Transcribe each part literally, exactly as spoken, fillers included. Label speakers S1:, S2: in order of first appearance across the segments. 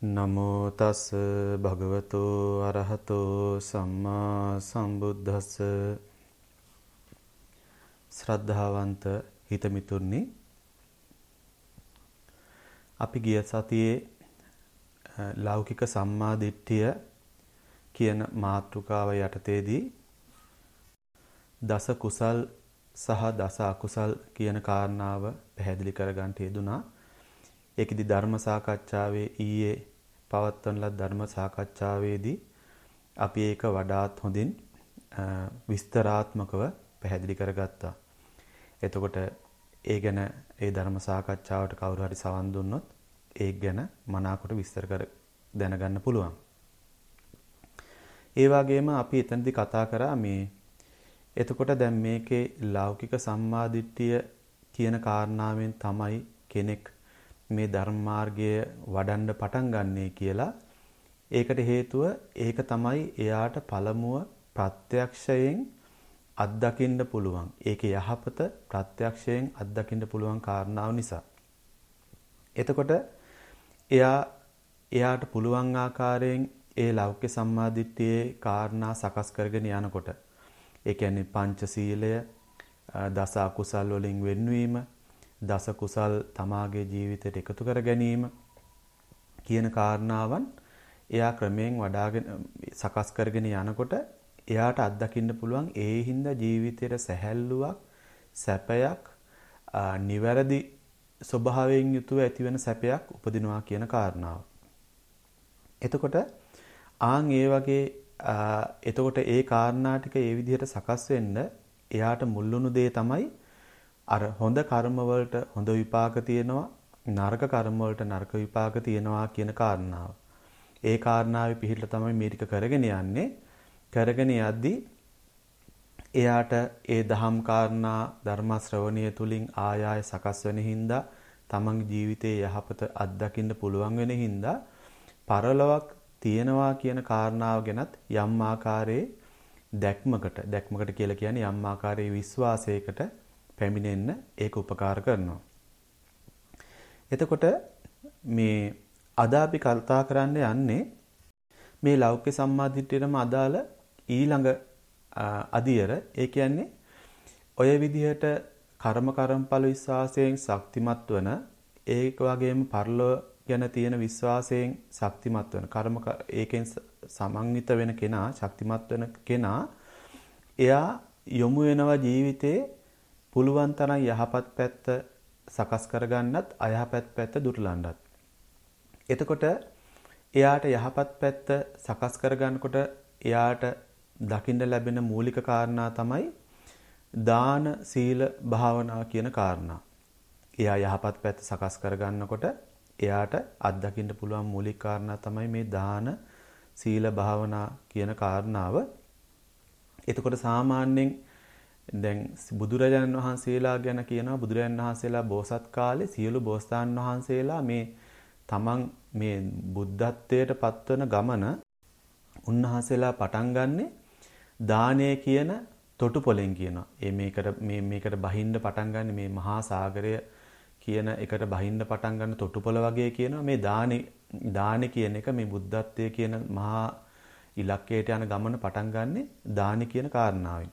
S1: නමෝ තස් භගවතෝ අරහතෝ සම්මා සම්බුද්දස්ස. ශ්‍රද්ධාවන්ත හිතමිතුරනි, අපි ගිය සතියේ ලෞකික සම්මාදිට්ඨිය කියන මාතෘකාව යටතේදී දස කුසල් සහ දස අකුසල් කියන කාරණාව පැහැදිලි කරගන්න යෙදුනා. ඒකෙදි ධර්ම සාකච්ඡාවේ ඊයේ පවත්වන ලද ධර්ම සාකච්ඡාවේදී අපි ඒක වඩාත් හොඳින් විස්තරාත්මකව පැහැදිලි කරගත්තා. එතකොට ඒ ගැන ඒ ධර්ම සාකච්ඡාවට කවුරු හරි සවන් දුන්නොත් ඒක ගැන මනාකොට විස්තර කර දැනගන්න පුළුවන්. ඒ වගේම අපි එතනදී කතා කරා මේ එතකොට දැන් මේකේ ලෞකික සම්මාදිට්ඨිය කියන කාරණාවෙන් තමයි කෙනෙක් මේ ධර්ම මාර්ගය වඩන්න පටන් ගන්නේ කියලා. ඒකට හේතුව ඒක තමයි එයාට පළමුව ප්‍රත්‍යක්ෂයෙන් අත්දකින්න පුළුවන්. ඒකේ යහපත ප්‍රත්‍යක්ෂයෙන් අත්දකින්න පුළුවන් කාරණාව නිසා. එතකොට එයා එයාට පුළුවන් ආකාරයෙන් ඒ ලෞකික සම්මාදිට්ඨියේ කාරණා සකස් කරගෙන යනකොට, ඒ කියන්නේ පංචශීලය, දස අකුසල් වලින් වෙන්වීම, දස කුසල් තමාගේ ජීවිතයට එකතු කර ගැනීම කියන කාරණාවන් එයා ක්‍රමයෙන් වඩාගෙන සකස් කරගෙන යනකොට එයාට අත්දකින්න පුළුවන් ඒ හින්දා ජීවිතයේ සැහැල්ලුවක්, සැපයක්, නිවැරදි ස්වභාවයෙන් යුතුව ඇතිවෙන සැපයක් උපදිනවා කියන කාරණාව. එතකොට ආන් ඒ වගේ එතකොට ඒ කාරණා ටික ඒ විදිහට සකස් වෙන්න එයාට මුල්ුණු දේ තමයි අර හොඳ කර්ම වලට හොඳ විපාක තියෙනවා, නරක කර්ම වලට නරක විපාක තියෙනවා කියන කාරණාව. ඒ කාරණාවේ පිහිටලා තමයි මේ ටික කරගෙන යන්නේ. කරගෙන යද්දී එයාට ඒ දහම් කාරණා ධර්ම ශ්‍රවණය තුලින් ආය ආය සකස් වෙන හින්දා තමන්ගේ ජීවිතයේ යහපත අත්දකින්න පුළුවන් වෙන හින්දා පරලොවක් තියෙනවා කියන කාරණාව ගැනත් යම් ආකාරයේ දැක්මකට දැක්මකට කියලා කියන්නේ යම් ආකාරයේ විශ්වාසයකට පැමිණෙන්න ඒක උපකාර කරනවා. එතකොට මේ අද අපි කතා කරන්න යන්නේ මේ ලෞකික සම්මාදිට්ඨියටම අදාළ ඊළඟ අදියර. ඒ කියන්නේ ඔය විදිහට කර්ම කර්මඵල විශ්වාසයෙන් ශක්තිමත් වන, ඒක වගේම පරලෝ ගැන තියෙන විශ්වාසයෙන් ශක්තිමත් වෙන, කර්ම ඒකෙන් සමන්විත වෙන කෙනා, ශක්තිමත් වෙන කෙනා එයා යොමු වෙනවා ජීවිතේ පුළුවන් තරම් යහපත් පැත්ත සකස් කරගන්නත්, අයහපත් පැත්ත දුර්ලභන්නත්. එතකොට එයාට යහපත් පැත්ත සකස් කරගන්නකොට එයාට දකින්න ලැබෙන මූලික කාරණා තමයි දාන, සීල, භාවනා කියන කාරණා. එයා යහපත් පැත්ත සකස් කරගන්නකොට එයාට අත්දකින්න පුළුවන් මූලික කාරණා තමයි මේ දාන, සීල, භාවනා කියන කාරණාව. එතකොට සාමාන්‍යයෙන් දැන් බුදුරජාණන් වහන්සේලා ගැන කියනවා, බුදුරජාණන් වහන්සේලා බෝසත් කාලේ සියලු බෝසතාණන් වහන්සේලා මේ තමන් මේ බුද්ධත්වයට පත්වන ගමන උන්වහන්සේලා පටන් ගන්නෙ දානය කියන තොටුපොළෙන් කියනවා. ඒ මේකට මේ මේකට බහින්න පටන් ගන්න මේ මහා සාගරය කියන එකට බහින්න පටන් ගන්න තොටුපොළ වගේ කියනවා. මේ දානි දානි කියන එක මේ බුද්ධත්වයේ කියන මහා ඉලක්කයට යන ගමන පටන් ගන්නෙ දානි කියන කාරණාවෙන්.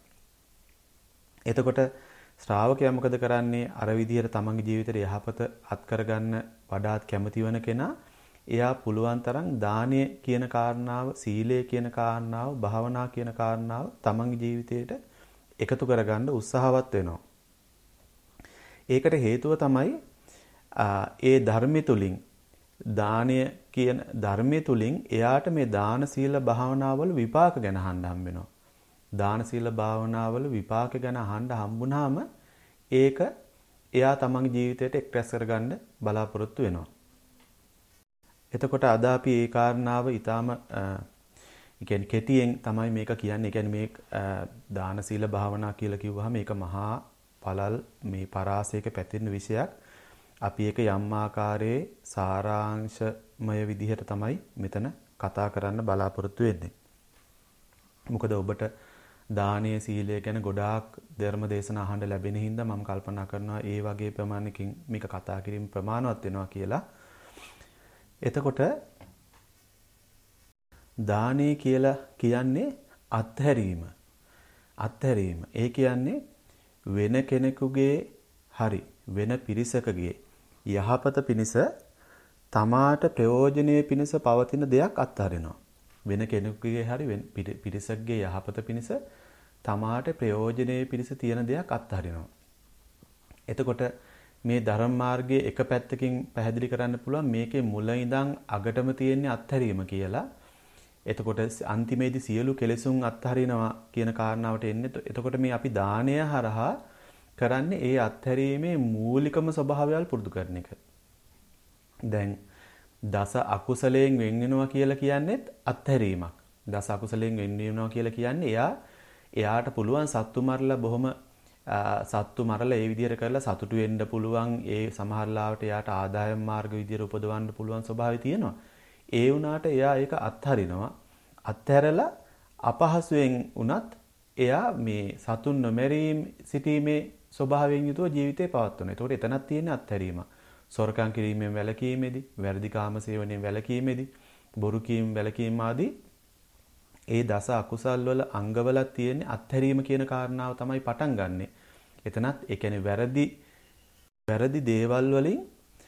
S1: එතකොට ශ්‍රාවකයා මොකද කරන්නේ? අර විදිහට තමන්ගේ ජීවිතේ යහපත අත් කරගන්න වඩාත් කැමති වෙන කෙනා එයා පුළුවන් තරම් දානය කියන කාරණාව, සීලය කියන කාරණාව, භාවනා කියන කාරණාව තමන්ගේ ජීවිතයට එකතු කරගන්න උත්සාහවත් වෙනවා. ඒකට හේතුව තමයි ඒ ධර්මය තුලින්, දානය කියන ධර්මය තුලින් එයාට මේ දාන, සීල, භාවනාවල විපාක ගැන අහන්න හම්බ වෙනවා. දාන, සීල, භාවනාවල විපාක ගැන අහන්න හම්බුනහම ඒක එයා තමන්ගේ ජීවිතයට එක්රැස් කරගන්න බලාපොරොත්තු වෙනවා. එතකොට අද අපි මේ කාරණාව ඊටාම ඒ කියන්නේ කෙටියෙන් තමයි මේක කියන්නේ. ඒ කියන්නේ මේ දාන, සීල, භාවනා කියලා කිව්වහම මේක මහා පළල් මේ පරාසයක පැතිරෙන විෂයක්. අපි ඒක යම් ආකාරයේ සාරාංශමය විදිහට තමයි මෙතන කතා කරන්න බලාපොරොත්තු වෙන්නේ. මොකද ඔබට දානීය සීලය ගැන ගොඩාක් ධර්ම දේශනා අහන්න ලැබෙන හින්දා මම කල්පනා කරනවා ඒ වගේ ප්‍රමාණකින් මේක කතා කිරීම ප්‍රමාණවත් වෙනවා කියලා. එතකොට දානේ කියලා කියන්නේ අත්හැරීම. අත්හැරීම. ඒ කියන්නේ වෙන කෙනෙකුගේ හරි වෙන පිරිසකගේ යහපත පිණිස තමාට ප්‍රයෝජනීය පිණිස පවතින දෙයක් අත්හරිනවා. වෙන කෙනෙකුගේ හරි පිරිසකගේ යහපත පිණිස තමාට ප්‍රයෝජනීය පිණිස තියෙන දෙයක් අත්හරිනවා. එතකොට මේ ධර්ම මාර්ගයේ එක පැත්තකින් පැහැදිලි කරන්න පුළුවන් මේකේ මුල ඉඳන් අගටම තියෙන අත්හැරීම කියලා. එතකොට අන්තිමේදී සියලු කෙලෙසුන් අත්හරිනවා කියන කාරණාවට එන්නේ. එතකොට මේ අපි දානය හරහා කරන්නේ ඒ අත්හැරීමේ මූලිකම ස්වභාවයල් පුරුදු කරන එක. දැන් දස අකුසලයෙන් වෙන් වෙනවා කියලා කියන්නේත් අත්හැරීමක්. දස අකුසලයෙන් වෙන් වෙනවා කියලා කියන්නේ එයා එයාට පුළුවන් සත්තු මරලා බොහොම සත්තු මරලා ඒ විදිහට කරලා සතුටු වෙන්න පුළුවන්. ඒ සමහරලාවට එයාට ආදායම් මාර්ග විදිහට උපදවන්න පුළුවන් ස්වභාවය තියෙනවා. ඒ වුණාට එයා ඒක අත්හරිනවා. අත්හැරලා අපහසුයෙන් වුණත් එයා මේ සතුන් නොමැරීම සිටීමේ ස්වභාවයෙන් යුතුව ජීවිතේ පවත්වනවා. ඒතකොට එතනක් තියෙන්නේ අත්හැරීම. සොරකම් කිරීමෙන් වැළකීමේදී, වැරදි කාම සේවනයෙන් වැළකීමේදී, බොරු කීම වැළකීම ආදී ඒ දස අකුසල් වල අංගවලක් තියෙන්නේ අත්හැරීම කියන කාරණාව තමයි පටන් ගන්නෙ. එතනත් ඒ කියන්නේ වැරදි වැරදි දේවල් වලින්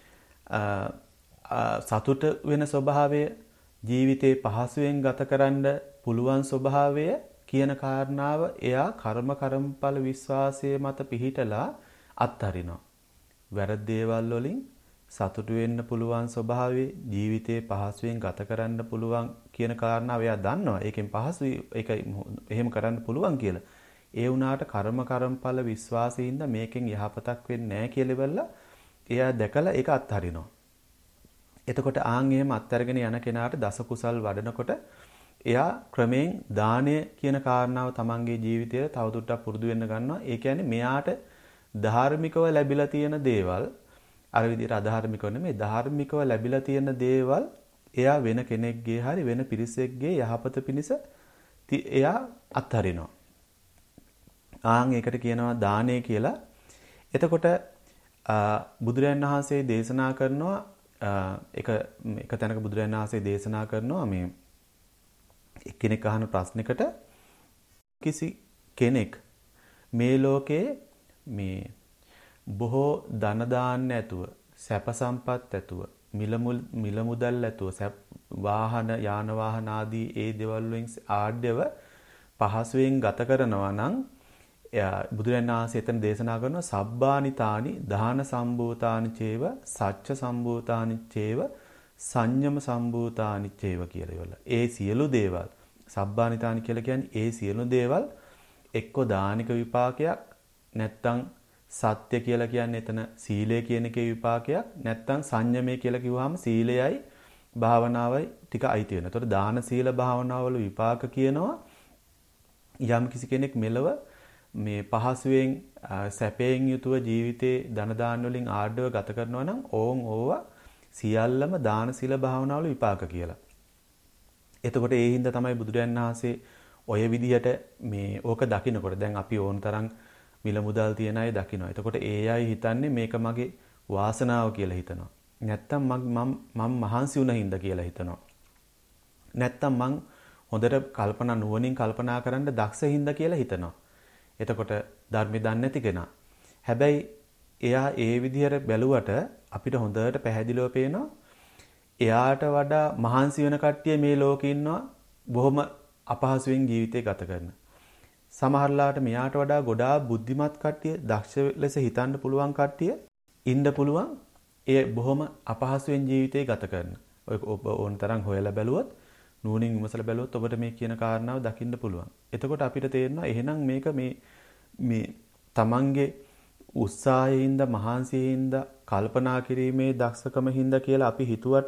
S1: සතුට වෙන ස්වභාවය ජීවිතේ පහසුවෙන් ගතකරන්න පුළුවන් ස්වභාවය කියන කාරණාව එයා කර්ම කර්මඵල විශ්වාසයේ මත පිහිටලා අත්හරිනවා. වැරදි දේවල් වලින් සතුටු වෙන්න පුළුවන් ස්වභාවයේ ජීවිතේ පහසුවෙන් ගතකරන්න පුළුවන් කියන කාරණාව එයා දන්නවා. ඒකෙන් පහසුයි ඒක එහෙම කරන්න පුළුවන් කියලා. ඒ වුණාට කර්ම කර්මඵල විශ්වාසයෙන්ද මේකෙන් යහපතක් වෙන්නේ නැහැ කියලා ඉවරලා එයා දැකලා ඒක අත්හරිනවා. එතකොට ආන් එහෙම අත්හැරගෙන යන කෙනාට දස කුසල් වඩනකොට එයා ක්‍රමයෙන් දානය කියන කාරණාව තමන්ගේ ජීවිතයේ තවදුරටත් පුරුදු වෙන්න ගන්නවා. ඒ කියන්නේ මෙයාට ධාර්මිකව ලැබිලා තියෙන දේවල් අර විදිහට අධාර්මිකව නෙමෙයි ධාර්මිකව ලැබිලා තියෙන දේවල් එයා වෙන කෙනෙක්ගේ හරි වෙන පිරිසෙක්ගේ යහපත පිණිස එයා අත්හරිනවා. ආන් ඒකට කියනවා දානය කියලා. එතකොට බුදුරජාණන් වහන්සේ දේශනා කරනවා එක එක තැනක බුදුරජාණන් වහන්සේ දේශනා කරනවා මේ එක්කෙනෙක් අහන ප්‍රශ්නයකට කිසි කෙනෙක් මේ ලෝකේ මේ බොහෝ ධන දාන්න ඇතුව සැප සම්පත් ඇතුව මිල මිල මුදල් ඇතුව වාහන යාන වාහන ආදී ඒ දේවල් වලින් ආඩ්‍යව පහසුවෙන් ගත කරනවා නම් බුදුරජාණන් වහන්සේ එතන දේශනා කරනවා සබ්බානිතානි දාන සම්භූතානි චේව සච්ච සම්භූතානි චේව සංයම සම්භූතානි චේව කියලා ඉවල. ඒ සියලු දේවල් සබ්බානිතානි කියලා කියන්නේ ඒ සියලු දේවල් එක්ක දානික විපාකයක් නැත්තම් සත්‍ය කියලා කියන්නේ එතන සීලය කියන එකේ විපාකයක් නැත්තම් සංයමය කියලා කිව්වහම සීලයයි භාවනාවයි ටික අයිති වෙනවා. ඒතකොට දාන සීල භාවනාවල විපාක කියනවා යම් කිසි කෙනෙක් මෙලව මේ පහසුවෙන් සැපයෙන් යුතුව ජීවිතේ ධන දාන වලින් ආඩ්‍යව ගත කරනවා නම් ඕන් ඕවා සියල්ලම දාන සීල භාවනාවල විපාක කියලා. එතකොට ඒ හින්දා තමයි බුදුරජාණන් වහන්සේ ඔය විදිහට මේ ඕක දකින්නකොට දැන් අපි ඕන තරම් මිල මුදල් තියන අය දකිනවා. එතකොට ඒ අය හිතන්නේ මේක මගේ වාසනාව කියලා හිතනවා. නැත්තම් මම මම මහන්සි වුණ හින්දා කියලා හිතනවා. නැත්තම් මං හොඳට කල්පනා නුවණින් කල්පනා කරන්න දක්ෂ හින්දා කියලා හිතනවා. එතකොට ධර්මය දන්නේ නැති කෙනා. හැබැයි එයා ඒ විදිහට බැලුවට අපිට හොඳට පැහැදිලිව පේනවා එයාට වඩා මහන්සි වෙන කට්ටිය මේ ලෝකේ ඉන්නවා බොහොම අපහසුවෙන් ජීවිතේ ගත කරන. සමහරලාට මෙයාට වඩා ගොඩාක් බුද්ධිමත් කට්ටිය දක්ෂ ලෙස හිතන්න පුළුවන් කට්ටිය ඉන්න පුළුවන් ඒ බොහොම අපහසුවෙන් ජීවිතේ ගත කරන. ඔය ඔබ ඕන තරම් හොයලා බැලුවොත් නුවණින් විමසලා බැලුවොත් ඔබට මේ කියන කාරණාව දකින්න පුළුවන්. එතකොට අපිට තේරෙනවා එහෙනම් මේක මේ මේ තමන්ගේ උත්සාහයෙන්ද මහන්සියෙන්ද කල්පනා කිරීමේ දක්ෂකම හින්දා කියලා අපි හිතුවට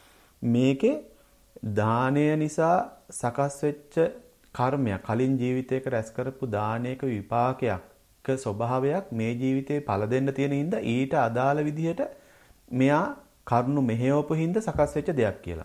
S1: මේකේ දානය නිසා සකස් වෙච්ච කර්මයක් කලින් ජීවිතයක රැස් කරපු දානයක විපාකයක් ස්වභාවයක් මේ ජීවිතේ පළ දෙන්න තියෙන හින්දා ඊට අදාළ විදිහට මෙයා කරුණු මෙහෙයවපු හින්දා සකස් වෙච්ච දෙයක් කියලා.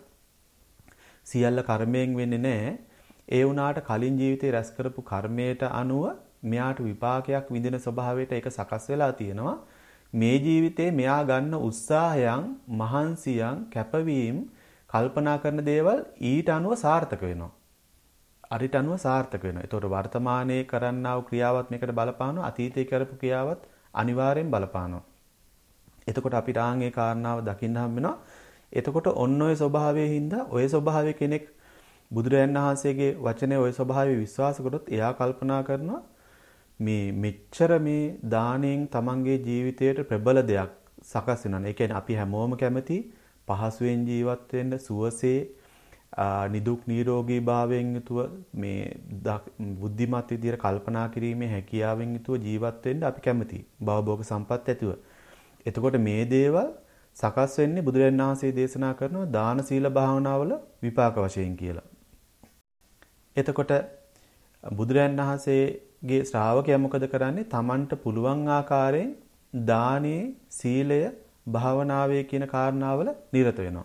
S1: සියල්ල කර්මයෙන් වෙන්නේ නැහැ. ඒ වුණාට කලින් ජීවිතේ රැස් කරපු කර්මයට අනුව මෙයාට විපාකයක් විඳින ස්වභාවයට ඒක සකස් වෙලා තියෙනවා. මේ ජීවිතේ මෙයා ගන්න උත්සාහයන්, මහන්සියන්, කැපවීම කල්පනා කරන දේවල් ඊට අනුව සාර්ථක වෙනවා. අරිට අනුව සාර්ථක වෙනවා. ඒතකොට වර්තමානයේ කරන්නා වූ ක්‍රියාවත් මේකට බලපානවා. අතීතයේ කරපු ක්‍රියාවත් අනිවාර්යෙන් බලපානවා. එතකොට අපිට ආන්ගේ කාරණාව දකින්න හම් වෙනවා. එතකොට ඔන්න ඔය ස්වභාවයේ හින්දා ඔය ස්වභාවයේ කෙනෙක් බුදුරජාණන් වහන්සේගේ වචනේ ඔය ස්වභාවයේ විශ්වාස කරොත් එයා කල්පනා කරනවා මේ මෙච්චර මේ දාණයෙන් තමන්ගේ ජීවිතයට ප්‍රබල දෙයක් සකස් වෙනවා. ඒ කියන්නේ අපි හැමෝම කැමති පහසුවෙන් ජීවත් වෙන්න සුවසේ නිදුක් නිරෝගී භාවයෙන් යුතුව මේ බුද්ධිමත් විදියට කල්පනා කිරීමේ හැකියාවෙන් යුතුව ජීවත් වෙන්න අපි කැමති. භවභෝග සම්පත් ඇතුව. එතකොට මේ දේවල් සකස් වෙන්නේ බුදුරජාණන් වහන්සේ දේශනා කරන දාන සීල භාවනාවල විපාක වශයෙන් කියලා. එතකොට බුදුරජාණන් වහන්සේගේ ශ්‍රාවකයා මොකද කරන්නේ? Tamanට පුළුවන් ආකාරයෙන් දානේ සීලය භාවනාවේ කියන කාරණාවල නිරත වෙනවා.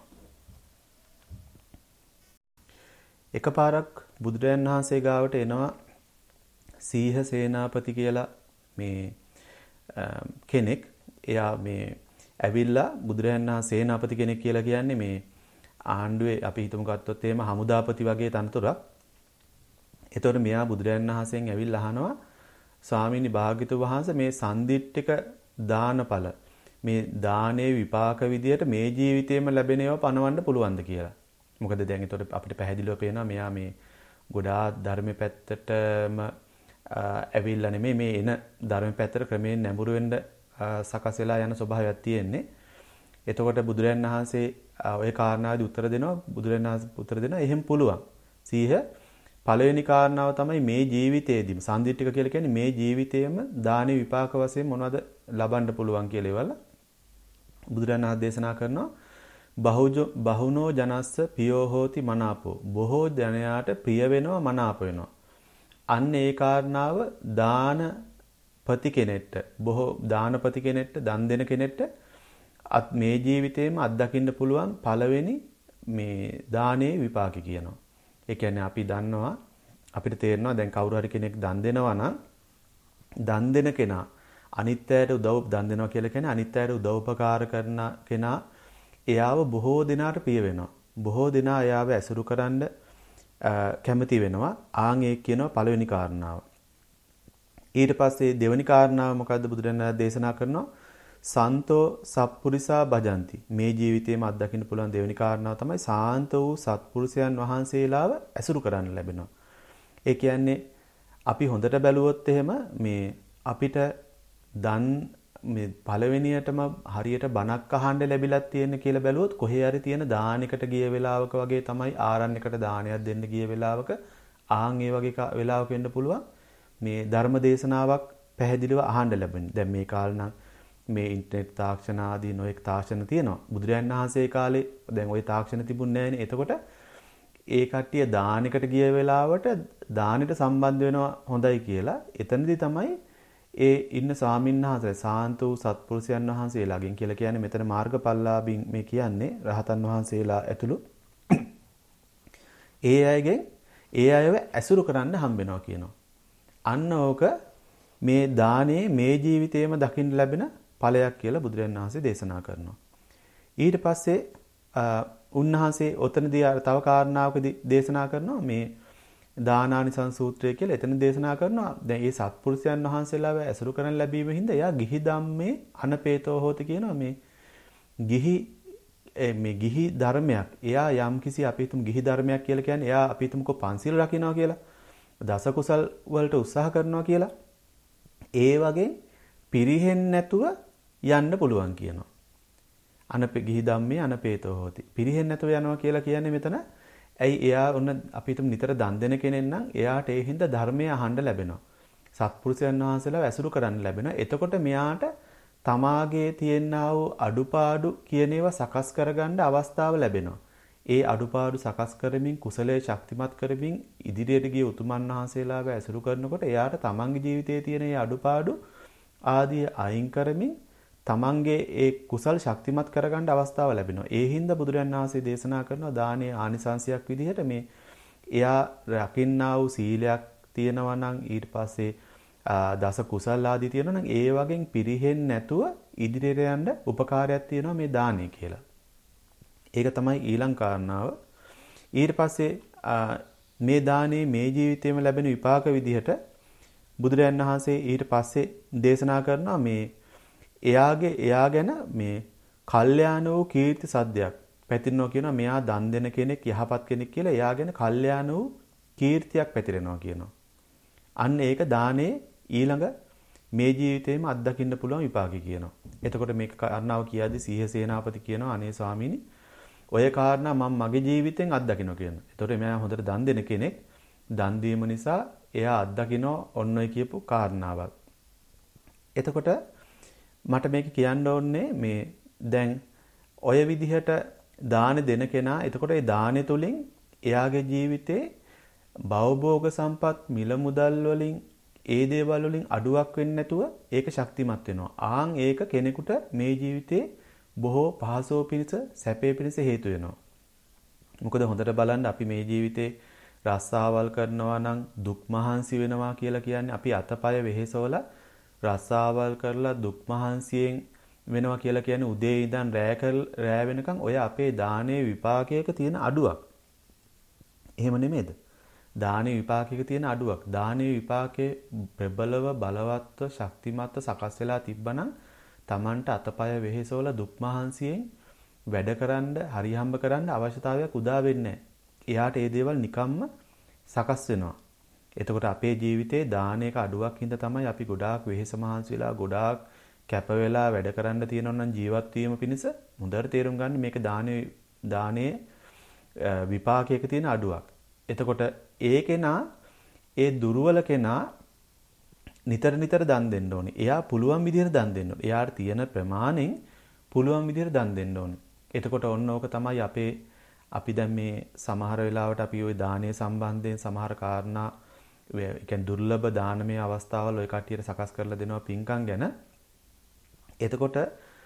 S1: එකපාරක් බුදුරජාණන් වහන්සේ ගාවට එනවා සීහ සේනාපති කියලා මේ කෙනෙක්. එයා මේ ඇවිල්ලා බුදුරජාණන් වහන්සේ සේනාපති කෙනෙක් කියලා කියන්නේ මේ ආණ්ඩුවේ අපි හිතමු ගත්තොත් එහෙම හමුදාපති වගේ තනතුරක්. එතකොට මෙයා බුදුරජාණන් වහන්සේගෙන් ඇවිල්ලා අහනවා ස්වාමීනි භාග්‍යතුන් වහන්සේ මේ සම්දිට්ඨික දානඵල මේ දානේ විපාක විදියට මේ ජීවිතේම ලැබෙන ඒවා පණවන්න පුළුවන්ද කියලා. මොකද දැන් එතකොට අපිට පැහැදිලිව පේනවා මෙයා මේ ගොඩාක් ධර්ම පැත්තටම ඇවිල්ලා නෙමෙයි මේ එන ධර්ම පැත්තට ක්‍රමයෙන් නැඹුරු වෙන්න සකස් වෙලා යන ස්වභාවයක් තියෙන්නේ. එතකොට බුදුරජාණන් වහන්සේ ওই කාරණාවදී උත්තර දෙනවා. බුදුරජාණන් වහන්සේ උත්තර දෙනවා එහෙම පුළුවන්. සීහ පළවෙනි කාරණාව තමයි මේ ජීවිතේදීම සම්දිට්ඨික කියලා කියන්නේ මේ ජීවිතේම දානේ විපාක වශයෙන් මොනවද ලබන්න පුළුවන් කියලා ඒවල බුදුරජාණන් වහන්සේ දේශනා කරනවා. බහුජ බහුනෝ ජනස්ස පියෝ හෝති මනාපෝ. බොහෝ ජනයාට ප්‍රිය වෙනවා මනාප වෙනවා. අන්න ඒ කාරණාව දාන පති කෙනෙක්ට බොහෝ දානපති කෙනෙක්ට දන් දෙන කෙනෙක්ට මේ ජීවිතේම අත්දකින්න පුළුවන් පළවෙනි මේ දානේ විපාක කියනවා. ඒ කියන්නේ අපි දන්නවා අපිට තේරෙනවා දැන් කවුරු හරි කෙනෙක් දන් දෙනවා නම් දන් දෙන කෙනා අනිත් අයට උදව් දන් දෙනවා කියලා කියන්නේ අනිත් අයට උදව්පකාර කරන කෙනා එයාව බොහෝ දිනාට ප්‍රිය වෙනවා. බොහෝ දිනා එයාව ඇසුරු කරන්න කැමති වෙනවා. ආන් ඒ කියනවා පළවෙනි කාරණාව. ඊට පස්සේ දෙවෙනි කාරණාව මොකද්ද බුදුරජාණන් දේශනා කරනවා? සන්තෝ සත්පුරිසා භජಂತಿ. මේ ජීවිතේම අත්දකින්න පුළුවන් දෙවෙනි කාරණාව තමයි සාන්ත වූ සත්පුරුෂයන් වහන්සේලාව ඇසුරු කරන්න ලැබෙනවා. ඒ කියන්නේ අපි හොඳට බැලුවොත් එහෙම මේ අපිට දන් මේ පළවෙනියටම හරියට බණක් අහන්න ලැබිලක් තියෙන කියලා බැලුවොත් කොහේ හරි තියෙන දානයකට ගිය වෙලාවක වගේ තමයි ආරණ්‍යකට දානයක් දෙන්න ගිය වෙලාවක ආන් ඒ වගේ වෙලාවක වෙන්න පුළුවන් මේ ධර්ම දේශනාවක් පැහැදිලිව අහන්න ලැබෙන්නේ. දැන් මේ කාලේ නම් මේ ඉන්ටර්නෙට් තාක්ෂණ ආදී නොඑක් තාක්ෂණ තියෙනවා. බුදුරජාණන් වහන්සේ කාලේ දැන් ওই තාක්ෂණ තිබුණේ නැහැනේ. එතකොට ඒ කට්ටිය දානයකට ගිය වෙලාවට දානෙට සම්බන්ධ වෙනවා හොඳයි කියලා එතනදී තමයි ඒ ඉන්න ස්වාමින්වහන්සේ සාන්ත වූ සත්පුරුෂයන් වහන්සේලාගෙන් කියලා කියන්නේ මෙතන මාර්ගඵලලාභින් මේ කියන්නේ රහතන් වහන්සේලා ඇතුළු ඒ අයගෙන් ඒ අයව ඇසුරු කරන්න හම්බ වෙනවා කියනවා. අන්න ඕක මේ දානේ මේ ජීවිතේම දකින්න ලැබෙන ඵලයක් කියලා බුදුරජාණන් වහන්සේ දේශනා කරනවා. ඊට පස්සේ උන්වහන්සේ ඔතනදී තව කාරණාවකදී දේශනා කරනවා මේ දානානිසංස සූත්‍රය කියලා. එතන දේශනා කරනවා දැන් මේ සත්පුරුෂයන් වහන්සේලාව ඇසුරු කරන් ලැබීම හින්දා එයා ගිහි ධම්මේ අනපේතෝ හෝති කියනවා. මේ ගිහි මේ ගිහි ධර්මයක් එයා යම්කිසි අපි හිතමු ගිහි ධර්මයක් කියලා කියන්නේ එයා අපි හිතමුකෝ පන්සිල් රකින්නවා කියලා. දස කුසල් වලට උත්සාහ කරනවා කියලා. ඒ වගේ පිරිහෙන්නේ නැතුව යන්න පුළුවන් කියනවා. අනපේ ගිහි ධම්මේ අනපේතෝ හෝති. පිරිහෙන්නේ නැතුව යනවා කියලා කියන්නේ මෙතන ඇයි එයා ඔන්න අපි හිතමු නිතර දන් දෙන කෙනෙක් නම් එයාට ඒ හින්දා ධර්මය අහන්න ලැබෙනවා. සත්පුරුෂයන් වහන්සේලා ඇසුරු කරන්න ලැබෙනවා. එතකොට මෙයාට තමාගේ තියෙනා වූ අඩුපාඩු කියන ඒවා සකස් කරගන්න අවස්ථාව ලැබෙනවා. ඒ අඩුපාඩු සකස් කරමින් කුසලයේ ශක්තිමත් කරමින් ඉදිරියට ගිය උතුමන් වහන්සේලාව ඇසුරු කරනකොට එයාට තමන්ගේ ජීවිතයේ තියෙන ඒ අඩුපාඩු ආදී අයින් කරමින් තමන්ගේ ඒ කුසල් ශක්තිමත් කරගන්න අවස්ථාව ලැබෙනවා. ඒ හින්දා බුදුරජාණන් වහන්සේ දේශනා කරනවා දානයේ ආනිසංශයක් විදිහට මේ එයා රකින්නා වූ සීලයක් තියෙනවා නම් ඊට පස්සේ දස කුසල් ආදී තියෙනවා නම් ඒ වගේ පිරිහෙන්නේ නැතුව ඉදිරියට යන්න උපකාරයක් තියෙනවා මේ දානය කියලා. ඒක තමයි ඊළඟ කාරණාව. ඊට පස්සේ මේ දානේ මේ ජීවිතේම ලැබෙන විපාක විදිහට බුදුරජාණන් වහන්සේ ඊට පස්සේ දේශනා කරනවා මේ එයාගේ එයා ගැන මේ කල්යාණ වූ කීර්ති සද්දයක් පැතිරෙනවා කියනවා. මෙයා දන් දෙන කෙනෙක් යහපත් කෙනෙක් කියලා එයා ගැන කල්යාණ වූ කීර්තියක් පැතිරෙනවා කියනවා. අන්න ඒක දානේ ඊළඟ මේ ජීවිතේම අත්දකින්න පුළුවන් විපාකي කියනවා. එතකොට මේක කාරණාව කියද්දි සීහ සේනාපති කියනවා අනේ ස්වාමීනි ඔය කාරණා මම මගේ ජීවිතෙන් අත්දකින්න කියනවා. එතකොට මෙයා හොඳට දන් දෙන කෙනෙක්. දන් දීම නිසා එයා අත්දකින්න ඔන්න ඔය කියපු කාරණාවක්. එතකොට මට මේක කියන්න ඕනේ මේ දැන් ඔය විදිහට දාන දෙන කෙනා එතකොට ඒ දානෙ තුලින් එයාගේ ජීවිතේ භවභෝග සම්පත් මිල මුදල් වලින් ඒ දේවල් වලින් අඩුවක් වෙන්නේ නැතුව ඒක ශක්තිමත් වෙනවා. ආන් ඒක කෙනෙකුට මේ ජීවිතේ බොහෝ පහසුව පිණිස සැපේ පිණිස හේතු වෙනවා. මොකද හොඳට බලන්න අපි මේ ජීවිතේ රස්සාවල් කරනවා නම් දුක් මහන්සි වෙනවා කියලා කියන්නේ අපි අතපය වෙහෙසවල රස්සාවල් කරලා දුක් මහන්සියෙන් වෙනවා කියලා කියන්නේ උදේ ඉඳන් රෑ රෑ වෙනකන් ඔය අපේ දානේ විපාකයක තියෙන අඩුවක්. එහෙම නෙමෙයිද? දානේ විපාකයක තියෙන අඩුවක්. දානේ විපාකේ ප්‍රබලව බලවත්ව ශක්තිමත්ව සකස් වෙලා තිබ්බනම් Tamanට අතපය වෙහෙසවල දුක් මහන්සියෙන් වැඩකරන්න හරියම්බ කරන්න අවශ්‍යතාවයක් උදා වෙන්නේ නැහැ. එයාට මේ දේවල් නිකම්ම සකස් වෙනවා. එතකොට අපේ ජීවිතේ දානයක අඩුවක් හින්දා තමයි අපි ගොඩාක් වෙහෙස මහන්සි වෙලා ගොඩාක් කැප වෙලා වැඩ කරන්න තියෙනවා නම් ජීවත් වීම පිණිස හොඳට තේරුම් ගන්න මේක දානේ දානේ විපාකයක තියෙන අඩුවක්. එතකොට ඒ කෙනා ඒ දුර්වල කෙනා නිතර නිතර දන් දෙන්න ඕනේ. එයා පුළුවන් විදිහට දන් දෙන්න ඕනේ. එයාට තියෙන ප්‍රමාණයෙන් පුළුවන් විදිහට දන් දෙන්න ඕනේ. එතකොට ඔන්න ඕක තමයි අපේ අපි දැන් මේ සමහර වෙලාවට අපි ওই දානීය සම්බන්ධයෙන් සමහර කාරණා ඒ කියන්නේ දුර්ලභ දානමය අවස්ථාවල ওই කට්ටියට සකස් කරලා දෙනවා පින්කම් ගැන. එතකොට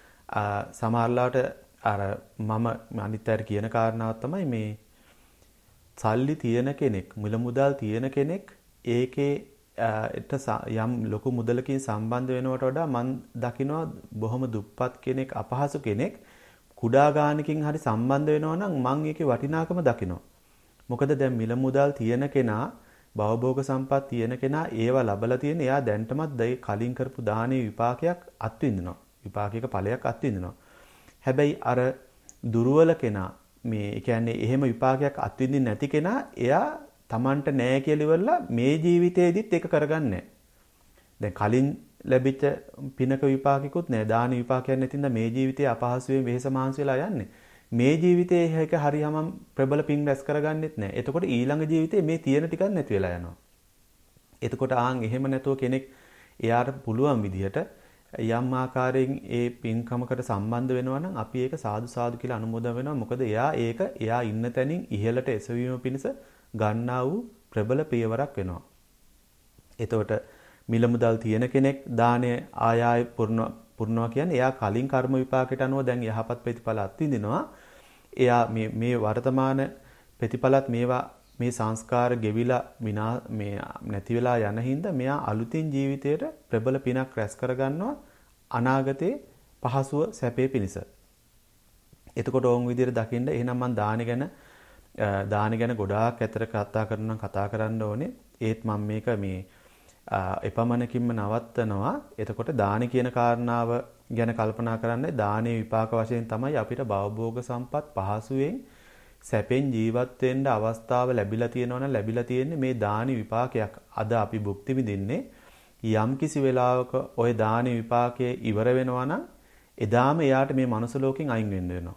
S1: සමහරලාට අර මම අනිත් අයට කියන කාරණාවක් තමයි මේ සල්ලි තියෙන කෙනෙක් මුල මුදල් තියෙන කෙනෙක් ඒකේ එට යම් ලොකු මුදලකින් සම්බන්ධ වෙනවට වඩා මම දකිනවා බොහොම දුප්පත් කෙනෙක් අපහසු කෙනෙක් කුඩා ගානකින් හරි සම්බන්ධ වෙනවා නම් මම ඒකේ වටිනාකම දකිනවා. මොකද දැන් මිල මුදල් තියෙන කෙනා භවභෝග සම්පත් තියෙන කෙනා ඒවා ලබලා තියෙන එයා දැන්ටමත් දැයි කලින් කරපු දානේ විපාකයක් අත්විඳිනවා. විපාකයක ඵලයක් අත්විඳිනවා. හැබැයි අර දුර්වල කෙනා මේ කියන්නේ එහෙම විපාකයක් අත්විඳින්නේ නැති කෙනා එයා Tamanට නෑ කියලා ඉවරලා මේ ජීවිතේදිත් ඒක කරගන්නේ දැන් කලින් ලැබිච්ච පිනක විපාකිකුත් නෑ දාන විපාකයක් නැතිනම් මේ ජීවිතේ අපහසුයෙන් වෙහෙස මහන්සි වෙලා යන්නේ. මේ ජීවිතේ එක හරියම ප්‍රබල පින් රැස් කරගන්නෙත් නෑ. එතකොට ඊළඟ ජීවිතේ මේ තියෙන ටිකක් නැති වෙලා යනවා. එතකොට ආන් එහෙම නැතුව කෙනෙක් එයාට පුළුවන් විදිහට යම් ආකාරයෙන් ඒ පින්කමකට සම්බන්ධ වෙනවා නම් අපි ඒක සාදු සාදු කියලා අනුමෝදන් වෙනවා. මොකද එයා ඒක එයා ඉන්න තැනින් ඉහළට එසවීම පිණිස ගන්නා වූ ප්‍රබල පියවරක් වෙනවා. එතකොට මිල මුදල් තියෙන කෙනෙක් දානය ආය ආය පුරන පුරනවා කියන්නේ එයා කලින් කර්ම විපාකයට අනුව දැන් යහපත් ප්‍රතිඵල අත්විඳිනවා. එයා මේ මේ වර්තමාන ප්‍රතිඵලත් මේවා මේ සංස්කාර ගෙවිලා විනා මේ නැති වෙලා යන හින්දා මෙයා අලුතින් ජීවිතයට ප්‍රබල පිනක් රැස් කරගන්නවා අනාගතේ පහසුව සැපේ පිණිස. එතකොට ඕන් විදිහට දකින්න එහෙනම් මම දාන ගැන දාන ගැන ගොඩාක් ඇතර කතා කරනවා කතා කරන්න ඕනේ. ඒත් මම මේක මේ එපමණකින්ම නවත්තනවා. එතකොට දාන කියන කාරණාව ගැන කල්පනා කරන්න දානේ විපාක වශයෙන් තමයි අපිට භවභෝග සම්පත් පහසුවෙන් සැපෙන් ජීවත් වෙන්න අවස්ථාව ලැබිලා තියෙනවා නම් ලැබිලා තියෙන්නේ මේ දානි විපාකයක්. අද අපි භුක්ති විඳින්නේ යම් කිසි වෙලාවක ওই දානි විපාකයේ ඉවර වෙනවා නම් එදාම එයාට මේ මනුස්ස ලෝකෙන් අයින් වෙන්න වෙනවා.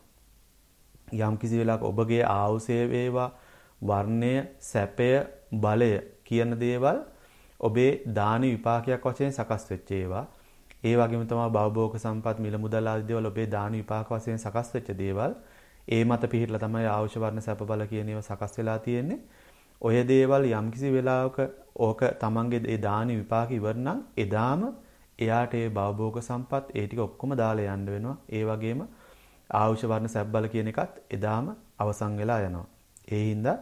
S1: යම් කිසි වෙලාවක ඔබගේ ආයුෂය වේවා වර්ණය සැපය බලය කියන දේවල් ඔබේ දානි විපාකයක් වශයෙන් සකස් වෙච්ච ඒවා. ඒ වගේම තමයි භවභෝග සම්පත් මිල මුදල් ආදී දේවල් ඔබේ දානි විපාක වශයෙන් සකස් වෙච්ච දේවල්. ඒ මත පිහිටලා තමයි ආයුෂ වර්ණ සැප බල කියන ඒවා සකස් වෙලා තියෙන්නේ. ඔය දේවල් යම්කිසි වෙලාවක ඕක තමන්ගේ ඒ දානි විපාක ඉවර නම් එදාම එයාට ඒ භවභෝග සම්පත් ඒ ටික ඔක්කොම දාලා යන්න වෙනවා. ඒ වගේම ආයුෂ වර්ණ සැප බල කියන එකත් එදාම අවසන් වෙලා යනවා. ඒ හින්දා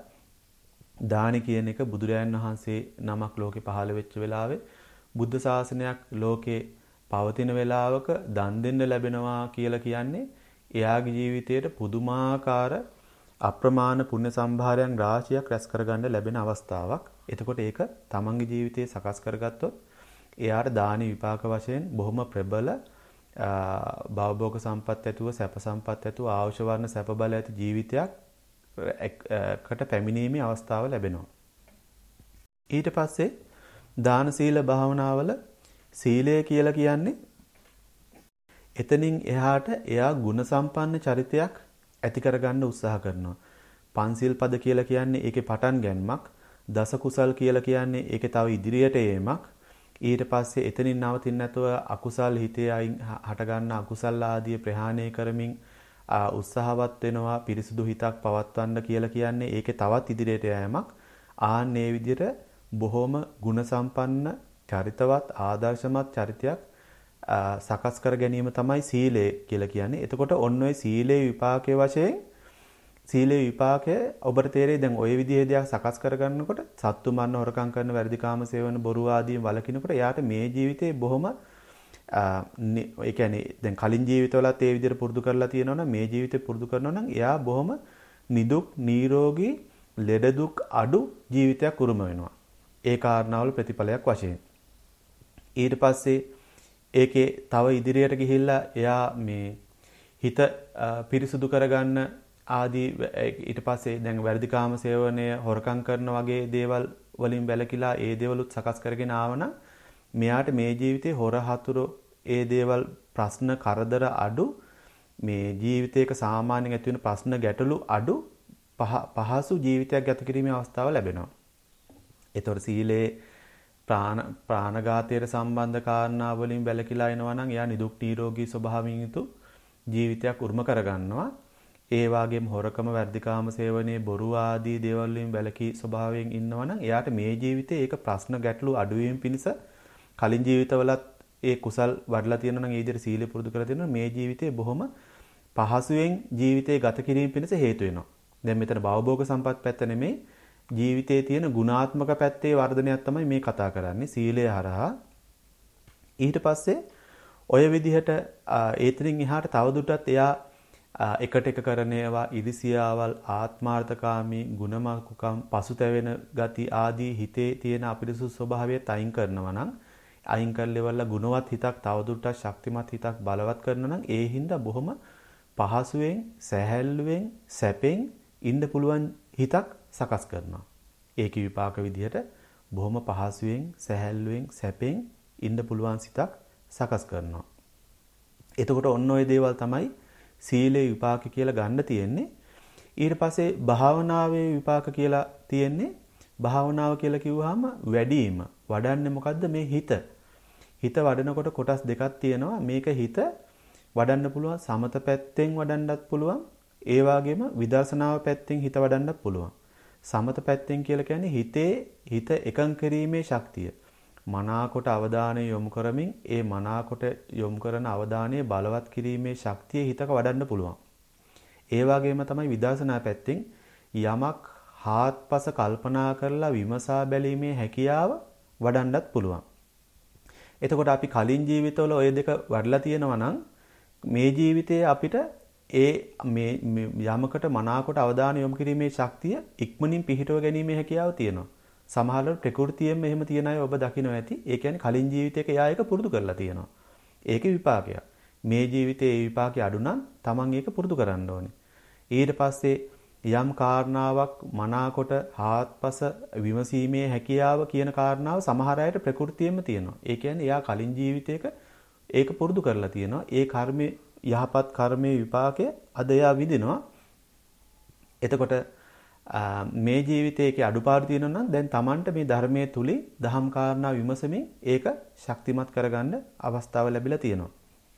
S1: දානි කියන එක බුදුරජාණන් වහන්සේ නමක් ලෝකේ පහළ වෙච්ච වෙලාවේ බුද්ධ ශාසනයක් ලෝකේ පවතින වෙලාවක දන් දෙන්න ලැබෙනවා කියලා කියන්නේ එයාගේ ජීවිතයට පුදුමාකාර අප්‍රමාණ පුණ්‍ය සම්භාරයන් රාශියක් රැස් කරගන්න ලැබෙන අවස්ථාවක්. එතකොට ඒක තමන්ගේ ජීවිතේ සකස් කරගත්තොත් එයාට දානි විපාක වශයෙන් බොහොම ප්‍රබල භවභෝග සම්පත් ඇතුව සැප සම්පත් ඇතුව ආයුෂ වර්ණ සැප බල ඇති ජීවිතයක් කට පැමිණීමේ අවස්ථාව ලැබෙනවා. ඊට පස්සේ දාන සීල භාවනාවල සීලය කියලා කියන්නේ එතනින් එහාට එයා ගුණ සම්පන්න චරිතයක් ඇති කරගන්න උත්සාහ කරනවා. පන්සිල් පද කියලා කියන්නේ ඒකේ පටන් ගැනීමක්. දස කුසල් කියලා කියන්නේ ඒකේ තව ඉදිරියට යෑමක්. ඊට පස්සේ එතනින් නවතින්න නැතුව අකුසල් හිතේ අයින් හට ගන්න අකුසල් ආදී ප්‍රහාණය කරමින් උත්සාහවත් වෙනවා පිරිසුදු හිතක් පවත්වන්න කියලා කියන්නේ ඒකේ තවත් ඉදිරියට යෑමක්. ආන් මේ විදිහට බොහොම ගුණ සම්පන්න චරිතවත් ආදර්ශමත් චරිතයක් සකස් කර ගැනීම තමයි සීලය කියලා කියන්නේ. එතකොට ඔන්න ඔය සීලේ විපාකයේ වශයෙන් සීලේ විපාකය ඔබට තේරෙයි දැන් ඔය විදිහේ දෙයක් සකස් කරගන්නකොට සත්තු මරණ හොරකම් කරන වැරදිකාම සේවන බොරු ආදී වලකිනකොට එයාට මේ ජීවිතේ බොහොම ඒ කියන්නේ දැන් කලින් ජීවිතවලත් ඒ විදිහට පුරුදු කරලා තියෙනවා නම් මේ ජීවිතේ පුරුදු කරනවා නම් එයා බොහොම නිදුක් නිරෝගී ලෙඩ දුක් අඩු ජීවිතයක් උරුම වෙනවා. ඒ කාරණාවල ප්‍රතිඵලයක් වශයෙන්. ඊට පස්සේ ඒකේ තව ඉදිරියට ගිහිල්ලා එයා මේ හිත පිරිසුදු කරගන්න ආදී ඊට පස්සේ දැන් වැඩිකාම සේවනය හොරකම් කරන වගේ දේවල් වලින් වැළකීලා ඒ දේවලුත් සකස් කරගෙන ආවනම් මෙයාට මේ ජීවිතේ හොර හතුරු ඒ දේවල් ප්‍රශ්න කරදර අඩු මේ ජීවිතයක සාමාන්‍යයෙන් ඇති වෙන ප්‍රශ්න ගැටලු අඩු පහසු ජීවිතයක් ගත කිරීමේ අවස්ථාව ලැබෙනවා. ඒතකොට සීලේ ප්‍රාණ ප්‍රාණඝාතයට සම්බන්ධ කාරණා වලින් වැළකීලා එනවා නම් එයා නිදුක් නිරෝගී ස්වභාවයෙන් යුතු ජීවිතයක් උරුම කරගන්නවා. ඒ වගේම හොරකම වර්ධිකාම සේවනයේ බොරු ආදී දේවල් වලින් වැළකී ස්වභාවයෙන් ඉන්නවා නම් එයාට මේ ජීවිතේ ඒක ප්‍රශ්න ගැටලු අඩුවීම පිණිස කලින් ජීවිතවලත් ඒ කුසල් වඩලා තියෙනවා නම් ඒ විදිහට සීලය පුරුදු කරලා තියෙනවා මේ ජීවිතේ බොහොම පහසුවෙන් ජීවිතේ ගත කිරීම පිණිස හේතු වෙනවා. දැන් මෙතන භවභෝග සම්පත් පැත්ත නෙමෙයි ජීවිතයේ තියෙන ගුණාත්මක පැත්තේ වර්ධනයක් තමයි මේ කතා කරන්නේ සීලය හරහා. ඊට පස්සේ ඔය විදිහට ඒතරින් එහාට තවදුරටත් එයා එකට එක කරන ඒවා ඉරිසියාවල් ආත්මාර්ථකාමී ගුණමකුකම් පසුතැවෙන ගති ආදී හිතේ තියෙන අපිරිසුදු ස්වභාවය තයින් කරනවා නම් අයින් කරලෙවල ගුණවත් හිතක් තවදුරටත් ශක්තිමත් හිතක් බලවත් කරනවා නම් ඒ හින්දා බොහොම පහසුවෙන් සැහැල්ලුවෙන් සැපෙන් ඉන්න පුළුවන් හිතක් සකස් කරනවා. ඒකේ විපාක විදිහට බොහොම පහසුවෙන් සැහැල්ලුවෙන් සැපෙන් ඉන්න පුළුවන් සිතක් සකස් කරනවා. එතකොට ඔන්න ඔය දේවල් තමයි සීලේ විපාක කියලා ගන්න තියෙන්නේ. ඊට පස්සේ භාවනාවේ විපාක කියලා තියෙන්නේ. භාවනාව කියලා කිව්වහම වැඩිම වඩන්නේ මොකද්ද මේ හිත. හිත වඩනකොට කොටස් දෙකක් තියෙනවා. මේක හිත වඩන්න පුළුවන් සමත පැත්තෙන් වඩන්නත් පුළුවන්. ඒ වගේම විදර්ශනාව පැත්තෙන් හිත වඩන්නත් පුළුවන්. සමත පැත්තෙන් කියලා කියන්නේ හිතේ හිත එකඟ කිරීමේ ශක්තිය. මනාකොට අවධානය යොමු කරමින් ඒ මනාකොට යොමු කරන අවධානය බලවත් කිරීමේ ශක්තිය හිතක වඩන්න පුළුවන්. ඒ වගේම තමයි විදර්ශනා පැත්තෙන් යමක් හාත්පස කල්පනා කරලා විමසා බැලීමේ හැකියාව වඩන්නත් පුළුවන්. එතකොට අපි කලින් ජීවිතවල ওই දෙක වඩලා තියෙනවා නම් මේ ජීවිතයේ අපිට ඒ මේ යමකට මනාකොට අවධානය යොමු කිරීමේ ශක්තිය ඉක්මනින් පිහිටව ගැනීමේ හැකියාව තියෙනවා. සමහරවල් ප්‍රകൃතියෙම එහෙම තියන අය ඔබ දකින්න ඇති. ඒ කියන්නේ කලින් ජීවිතයක එයා ඒක පුරුදු කරලා තියෙනවා. ඒකේ විපාකයක්. මේ ජීවිතයේ ඒ විපාකේ අඩු නම් Taman ඒක පුරුදු කරන්න ඕනේ. ඊට පස්සේ යම් කාරණාවක් මනාකොට හාත්පස විමසීමේ හැකියාව කියන කාරණාව සමහර අයට ප්‍රകൃතියෙම තියෙනවා. ඒ කියන්නේ එයා කලින් ජීවිතයක ඒක පුරුදු කරලා තියෙනවා. ඒ කර්මයේ යහපත් කර්මයේ විපාකය අද එයා විඳිනවා. එතකොට මේ ජීවිතයේ ඒකේ අඩුපාඩු තියෙනවා නම් දැන් Tamanට මේ ධර්මයේ තුලින් දහම් කාරණා විමසමින් ඒක ශක්තිමත් කරගන්න අවස්ථාව ලැබිලා තියෙනවා.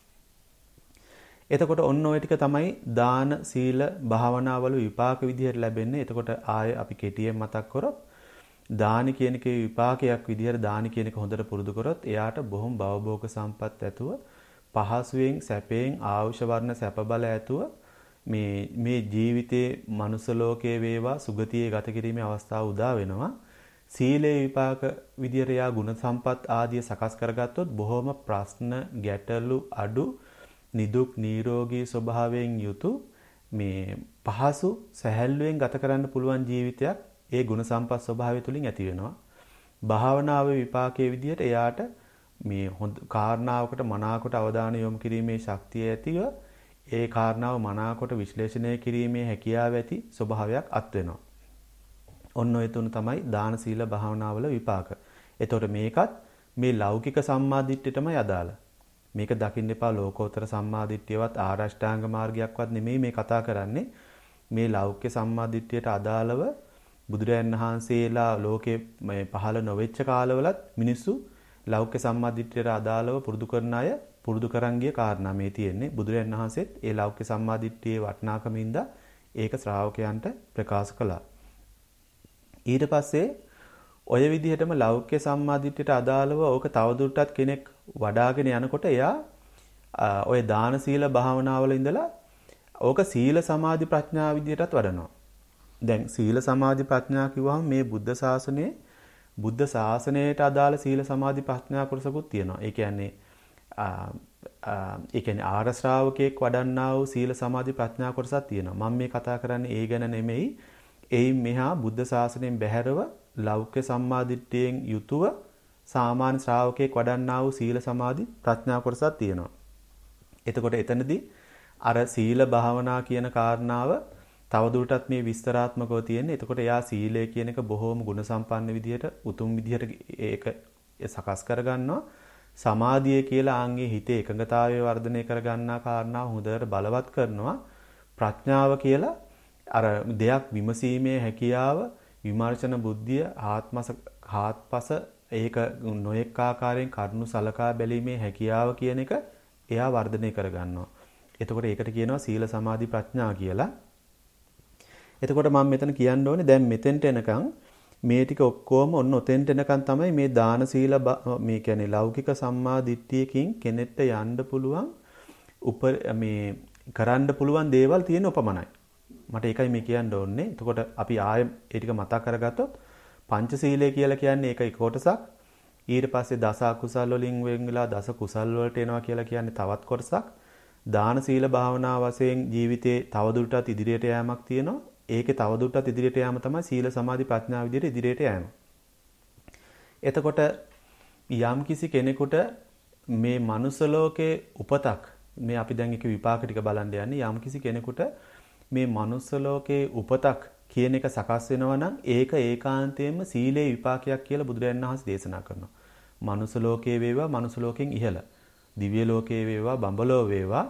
S1: එතකොට ඔන්න ඔය ටික තමයි දාන සීල භාවනාවල විපාක විදිහට ලැබෙන්නේ. එතකොට ආයෙ අපි කෙටියෙන් මතක් කරොත් දානි කියන එකේ විපාකයක් විදිහට දානි කියන එක හොඳට පුරුදු කරොත් එයාට බොහොම භවභෝග සම්පත් ඇතුව පහසුවෙන් සැපයෙන් ආයුෂ වර්ණ සැප බල ඇතුව මේ මේ ජීවිතයේ මනුස්ස ලෝකයේ වේවා සුගතියේ ගත කිරීමේ අවස්ථාව උදා වෙනවා. සීලේ විපාක විදියට යා ගුණ සම්පත් ආදිය සකස් කරගත්තොත් බොහොම ප්‍රශ්න ගැටලු අඩු නිදුක් නිරෝගී ස්වභාවයෙන් යුතු මේ පහසු සැහැල්ලුවෙන් ගත කරන්න පුළුවන් ජීවිතයක් ඒ ගුණ සම්පත් ස්වභාවය තුලින් ඇති වෙනවා. භාවනාවේ විපාකයේ විදිහට එයාට මේ හොඳ කාරණාවකට මනාකොට අවධානය යොමු කිරීමේ ශක්තිය ඇතිව ඒ කාරණාව මනාකොට විශ්ලේෂණය කිරීමේ හැකියාව ඇති ස්වභාවයක් අත් වෙනවා. ඔන්න ඔය තුන තමයි දාන සීල භාවනාවල විපාක. එතකොට මේකත් මේ ලෞකික සම්මාදිට්ඨියටමයි අදාළ. මේක දකින්න එපා ලෝකෝත්තර සම්මාදිට්ඨියවත් ආරෂ්ඨාංග මාර්ගයක්වත් නෙමෙයි මේ කතා කරන්නේ. මේ ලෞකික සම්මාදිට්ඨියට අදාළව බුදුරයන් වහන්සේලා ලෝකේ මේ පහළ නොවෙච්ච කාලවලත් මිනිස්සු ලෞකික සම්මාදිට්ඨියට අදාළව පුරුදු කරන අය පුරුදු කරන් ගිය කාරණා මේ තියෙන්නේ. බුදුරයන් වහන්සේත් ඒ ලෞකික සම්මාදිට්ඨියේ වටිනාකමින්ද ඒක ශ්‍රාවකයන්ට ප්‍රකාශ කළා. ඊට පස්සේ ඔය විදිහටම ලෞකික සම්මාදිට්ඨියට අදාළව ඕක තවදුරටත් කෙනෙක් වඩාගෙන යනකොට එයා ඔය දාන සීල භාවනාවල ඉඳලා ඕක සීල සමාධි ප්‍රඥා විදිහටත් වඩනවා. දැන් සීල සමාධි ප්‍රඥා කිව්වහම මේ බුද්ධ ශාසනයේ බුද්ධ ශාසනයට අදාළ සීල සමාධි ප්‍රඥා කොටසකුත් තියෙනවා. ඒ කියන්නේ ඒ කියන්නේ ආර්ය ශ්‍රාවකයෙක් වඩන්නා වූ සීල සමාධි ප්‍රඥා කොටසක් තියෙනවා. මම මේ කතා කරන්නේ ඒ ගැන නෙමෙයි. එයින් මෙහා බුද්ධ ශාසනයෙන් බැහැරව ලෞකික සම්මාදිට්ඨියෙන් යුතුව සාමාන්‍ය ශ්‍රාවකයෙක් වඩන්නා වූ සීල සමාධි ප්‍රඥා කොටසක් තියෙනවා. එතකොට එතනදී අර සීල භාවනා කියන කාරණාව තවදුරටත් මේ විස්තරාත්මකව තියෙන්නේ. එතකොට එයා සීලය කියන එක බොහෝම ගුණ සම්පන්න විදිහට උතුම් විදිහට ඒක සකස් කරගන්නවා. සමාධිය කියලා ආන්ගේ හිතේ එකඟතාවය වර්ධනය කරගන්නා කාරණාව හොඳට බලවත් කරනවා. ප්‍රඥාව කියලා අර දෙයක් විමසීමේ හැකියාව, විමර්ශන බුද්ධිය, ආත්මස ආත්පස ඒක නොඑක ආකාරයෙන් කරුණු සලකා බැලීමේ හැකියාව කියන එක එයා වර්ධනය කරගන්නවා. එතකොට ඒකට කියනවා සීල සමාධි ප්‍රඥා කියලා. එතකොට මම මෙතන කියන්න ඕනේ දැන් මෙතෙන්ට එනකන් මේ ටික ඔක්කොම ඔන්න ඔතෙන්ට එනකන් තමයි මේ දාන සීල මේ කියන්නේ ලෞකික සම්මා දිට්ඨියකින් කෙනෙක්ට යන්න පුළුවන් උප මේ කරන්න පුළුවන් දේවල් තියෙන උපමනයි. මට ඒකයි මේ කියන්න ඕනේ. එතකොට අපි ආයෙ ඒ ටික මතක් කරගත්තොත් පංචශීලය කියලා කියන්නේ ඒක එක කොටසක්. ඊට පස්සේ දස අකුසල් වලින් වෙන් වෙලා දස කුසල් වලට එනවා කියලා කියන්නේ තවත් කොටසක්. දාන සීල භාවනා වශයෙන් ජීවිතේ තවදුරටත් ඉදිරියට යෑමක් තියෙනවා. ඒකේ තවදුරටත් ඉදිරියට යාම තමයි සීල සමාධි ප්‍රඥා විදිහට ඉදිරියට යෑම. එතකොට යම් කිසි කෙනෙකුට මේ මනුස්ස ලෝකේ උපතක් මේ අපි දැන් එක විපාක ටික බලන්න යන්නේ යම් කිසි කෙනෙකුට මේ මනුස්ස ලෝකේ උපතක් කියන එක සකස් වෙනවා නම් ඒක ඒකාන්තයෙන්ම සීලේ විපාකයක් කියලා බුදුරජාණන් වහන්සේ දේශනා කරනවා. මනුස්ස ලෝකේ වේවා මනුස්ස ලෝකෙන් ඉහළ දිව්‍ය ලෝකේ වේවා බඹලෝ වේවා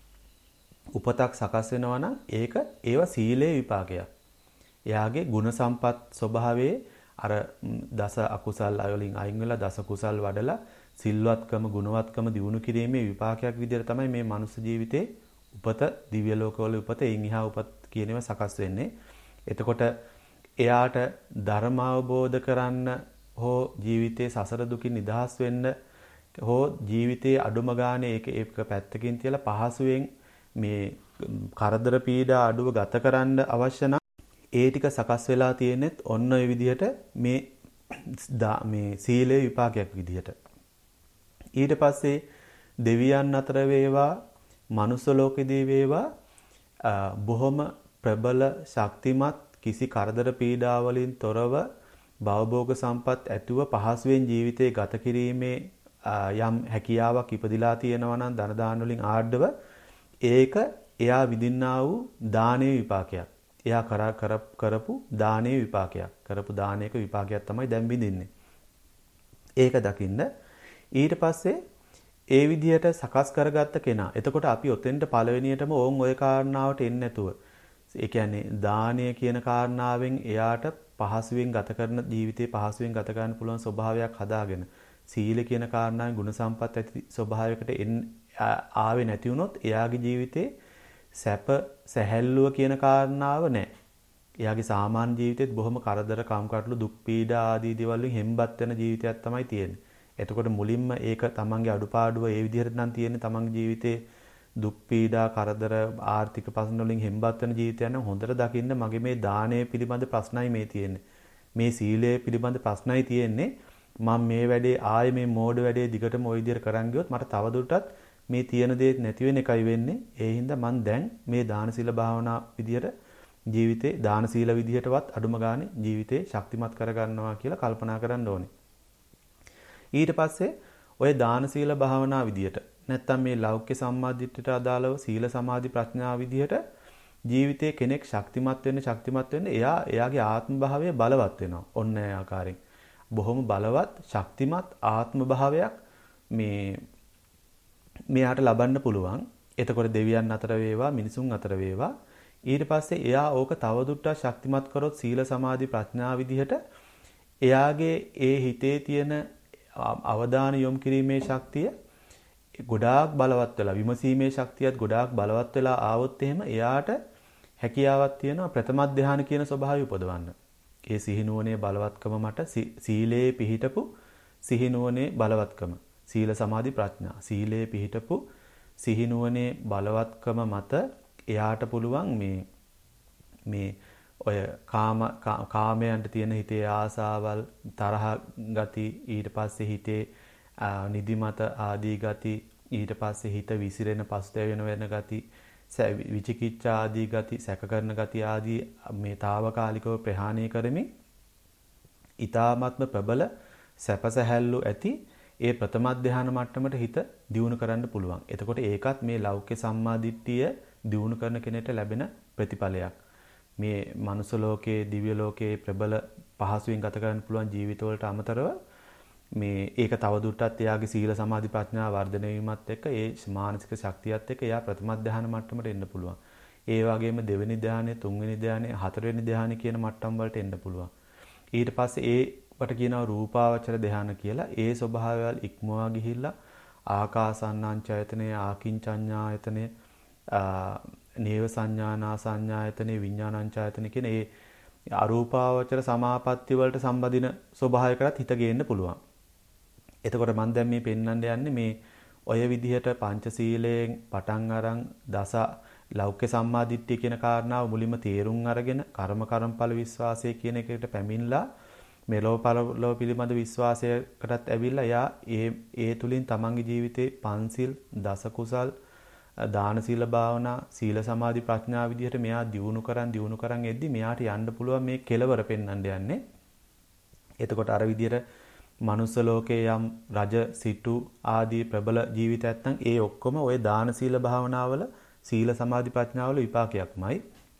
S1: උපතක් සකස් වෙනවා නම් ඒක ඒව සීලේ විපාකයක්. එයාගේ ගුණ සම්පත් ස්වභාවයේ අර දස අකුසල් වලින් අයින් වෙලා දස කුසල් වඩලා සිල්වත්කම ගුණවත්කම දියුණු කිරීමේ විපාකයක් විදිහට තමයි මේ මනුස්ස ජීවිතේ උපත දිව්‍ය ලෝකවල උපත එයින් එහා උපත් කියන ඒවා සකස් වෙන්නේ. එතකොට එයාට ධර්ම අවබෝධ කරන්න හෝ ජීවිතේ සසර දුකින් නිදහස් වෙන්න හෝ ජීවිතේ අඩුම ගානේ ඒක ඒක පැත්තකින් තියලා පහසුවෙන් මේ කරදර පීඩා අඩුව ගත කරන්න අවශ්‍ය නම් ඒ ටික සකස් වෙලා තියෙනෙත් ඔන්න ඔය විදිහට මේ මේ සීලේ විපාකයක් විදිහට. ඊට පස්සේ දෙවියන් අතර වේවා මනුස්ස ලෝකෙදී වේවා බොහොම ප්‍රබල ශක්තිමත් කිසි කරදර පීඩා වලින් තොරව භවභෝග සම්පත් ඇතුව පහසුවෙන් ජීවිතේ ගත කිරීමේ යම් හැකියාවක් ඉපදිලා තියෙනවා නම් ධන දාන වලින් ආඩව ඒක එයා විඳින්නා වූ දානයේ විපාකයක්. එයා කර කරපු දානයේ විපාකයක්. කරපු දානයක විපාකයක් තමයි දැන් විඳින්නේ. ඒක දකින්න ඊට පස්සේ ඒ විදිහට සකස් කරගත්ත කෙනා. එතකොට අපි ඔතෙන්ට පළවෙනියටම ඕන් ওই කාරණාවට එන්නේ නැතුව. ඒ කියන්නේ දානය කියන කාරණාවෙන් එයාට පහසුවෙන් ගත කරන ජීවිතේ පහසුවෙන් ගත ගන්න පුළුවන් ස්වභාවයක් හදාගෙන සීල කියන කාරණාවෙන් ගුණ සම්පත් ඇති ස්වභාවයකට ආවේ නැති වුණොත් එයාගේ ජීවිතේ සැප සැහැල්ලුව කියන කාරණාව නැහැ. එයාගේ සාමාන්‍ය ජීවිතෙත් බොහොම කරදර කම්කටොළු දුක් පීඩා ආදී දේවල් වලින් හෙම්බත් වෙන ජීවිතයක් තමයි තියෙන්නේ. එතකොට මුලින්ම ඒක තමන්ගේ අඩුපාඩුව ඒ විදිහට නම් තියෙන්නේ තමන්ගේ ජීවිතේ දුක් පීඩා කරදර ආර්ථික ප්‍රශ්න වලින් හෙම්බත් වෙන ජීවිතයක් නම් හොඳට දකින්න මගේ මේ දානය පිළිබඳ ප්‍රශ්නයි මේ තියෙන්නේ. මේ සීලය පිළිබඳ ප්‍රශ්නයි තියෙන්නේ. මම මේ වැඩේ ආයේ මේ මෝඩ වැඩේ දිගටම ওই විදිහට කරන් ගියොත් මට තවදුරටත් මේ තියෙන දේ නැති වෙන එකයි වෙන්නේ. ඒ හින්දා මං දැන් මේ දාන සීල භාවනා විදියට ජීවිතේ දාන සීල විදියටවත් අඩුම ගානේ ජීවිතේ ශක්තිමත් කරගන්නවා කියලා කල්පනා කරන්න ඕනේ. ඊට පස්සේ ඔය දාන සීල භාවනා විදියට නැත්තම් මේ ලෞකික සම්මාදිට්ඨියට අදාළව සීල සමාධි ප්‍රඥා විදියට ජීවිතේ කෙනෙක් ශක්තිමත් වෙන්න ශක්තිමත් වෙන්න එයා එයාගේ ආත්ම භාවය බලවත් වෙනවා. ඔන්න ඒ ආකාරයෙන්. බොහොම බලවත් ශක්තිමත් ආත්ම භාවයක් මේ මෙයාට ලබන්න පුළුවන්. එතකොට දෙවියන් අතර වේවා මිනිසුන් අතර වේවා. ඊට පස්සේ එයා ඕක තවදුරටත් ශක්තිමත් කරොත් සීල සමාධි ප්‍රඥා විදිහට එයාගේ ඒ හිතේ තියෙන අවධාන යොමු කිරීමේ ශක්තිය ගොඩාක් බලවත් වෙලා විමසීමේ ශක්තියත් ගොඩාක් බලවත් වෙලා ආවොත් එහෙම එයාට හැකියාවක් තියෙනවා ප්‍රථම ධානය කියන ස්වභාවය උපදවන්න. ඒ සිහිනුවනේ බලවත්කම මට සීලේ පිහිටපු සිහිනුවනේ බලවත්කම සීල සමාධි ප්‍රඥා සීලේ පිහිටපු සිහිනුවනේ බලවත්කම මත එයාට පුළුවන් මේ මේ ඔය කාම කාමයන්ට තියෙන හිතේ ආසාවල් තරහ ගති ඊට පස්සේ හිතේ නිදිමත ආදී ගති ඊට පස්සේ හිත විසිරෙන පසුතැවෙන වෙන ගති විචිකිච්ඡා ආදී ගති සැක කරන ගති ආදී මේ తాවකාලිකව ප්‍රහාණය කරමින් ඊ타ත්ම ප්‍රබල සැපසැහැල්ලු ඇති ඒ ප්‍රථම ධානය මට්ටමට හිත දියුණු කරන්න පුළුවන්. එතකොට ඒකත් මේ ලෞකික සම්මාදිට්ඨිය දියුණු කරන කෙනෙක්ට ලැබෙන ප්‍රතිඵලයක්. මේ මනුස්ස ලෝකයේ දිව්‍ය ලෝකයේ ප්‍රබල පහසුවෙන් ගත කරන්න පුළුවන් ජීවිතවලට අමතරව මේ ඒක තවදුරටත් එයාගේ සීල සමාධි ප්‍රඥා වර්ධනය වීමත් එක්ක ඒ මානසික ශක්තියත් එක්ක එයා ප්‍රථම ධානය මට්ටමට එන්න පුළුවන්. ඒ වගේම දෙවෙනි ධානය, තුන්වෙනි ධානය, හතරවෙනි ධානය කියන මට්ටම් වලට එන්න පුළුවන්. ඊට පස්සේ ඒවට කියනවා රූපාවචර ධානය කියලා. ඒ ස්වභාවයල් ඉක්මවා ගිහිල්ලා ආකාසානංචයතනේ, ආකින්චඤ්ඤායතනේ, නේව සංඥානා සංඥායතනේ, විඥානංචයතනේ කියන ඒ අරූපාවචර සමාපatti වලට සම්බන්ධින ස්වභාවයකට හිත ගේන්න පුළුවන්. එතකොට මම දැන් මේ පෙන්වන්න යන්නේ මේ ඔය විදිහට පංචශීලයෙන් පටන් අරන් දස ලෞකික සම්මාදිට්ඨිය කියන කාරණාව මුලින්ම තේරුම් අරගෙන කර්ම කර්මඵල විශ්වාසය කියන එකට පැමිණලා මෙලොව පරලොව පිළිබඳ විශ්වාසයකටත් ඇවිල්ලා එයා ඒ ඒ තුලින් තමන්ගේ ජීවිතේ පන්සිල් දස කුසල් දාන සීල භාවනා සීල සමාධි ප්‍රඥා විදිහට මෙයා දියුණු කරන් දියුණු කරන් එද්දි මෙයාට යන්න පුළුවන් මේ කෙලවර පෙන්වන්න යන්නේ. එතකොට අර විදිහට මනුස්ස ලෝකයේ යම් රජ සිටු ආදී ප්‍රබල ජීවිතයක් නැත්නම් ඒ ඔක්කොම ওই දාන සීල භාවනාවල සීල සමාධි ප්‍රඥාවල විපාකයක්මයි.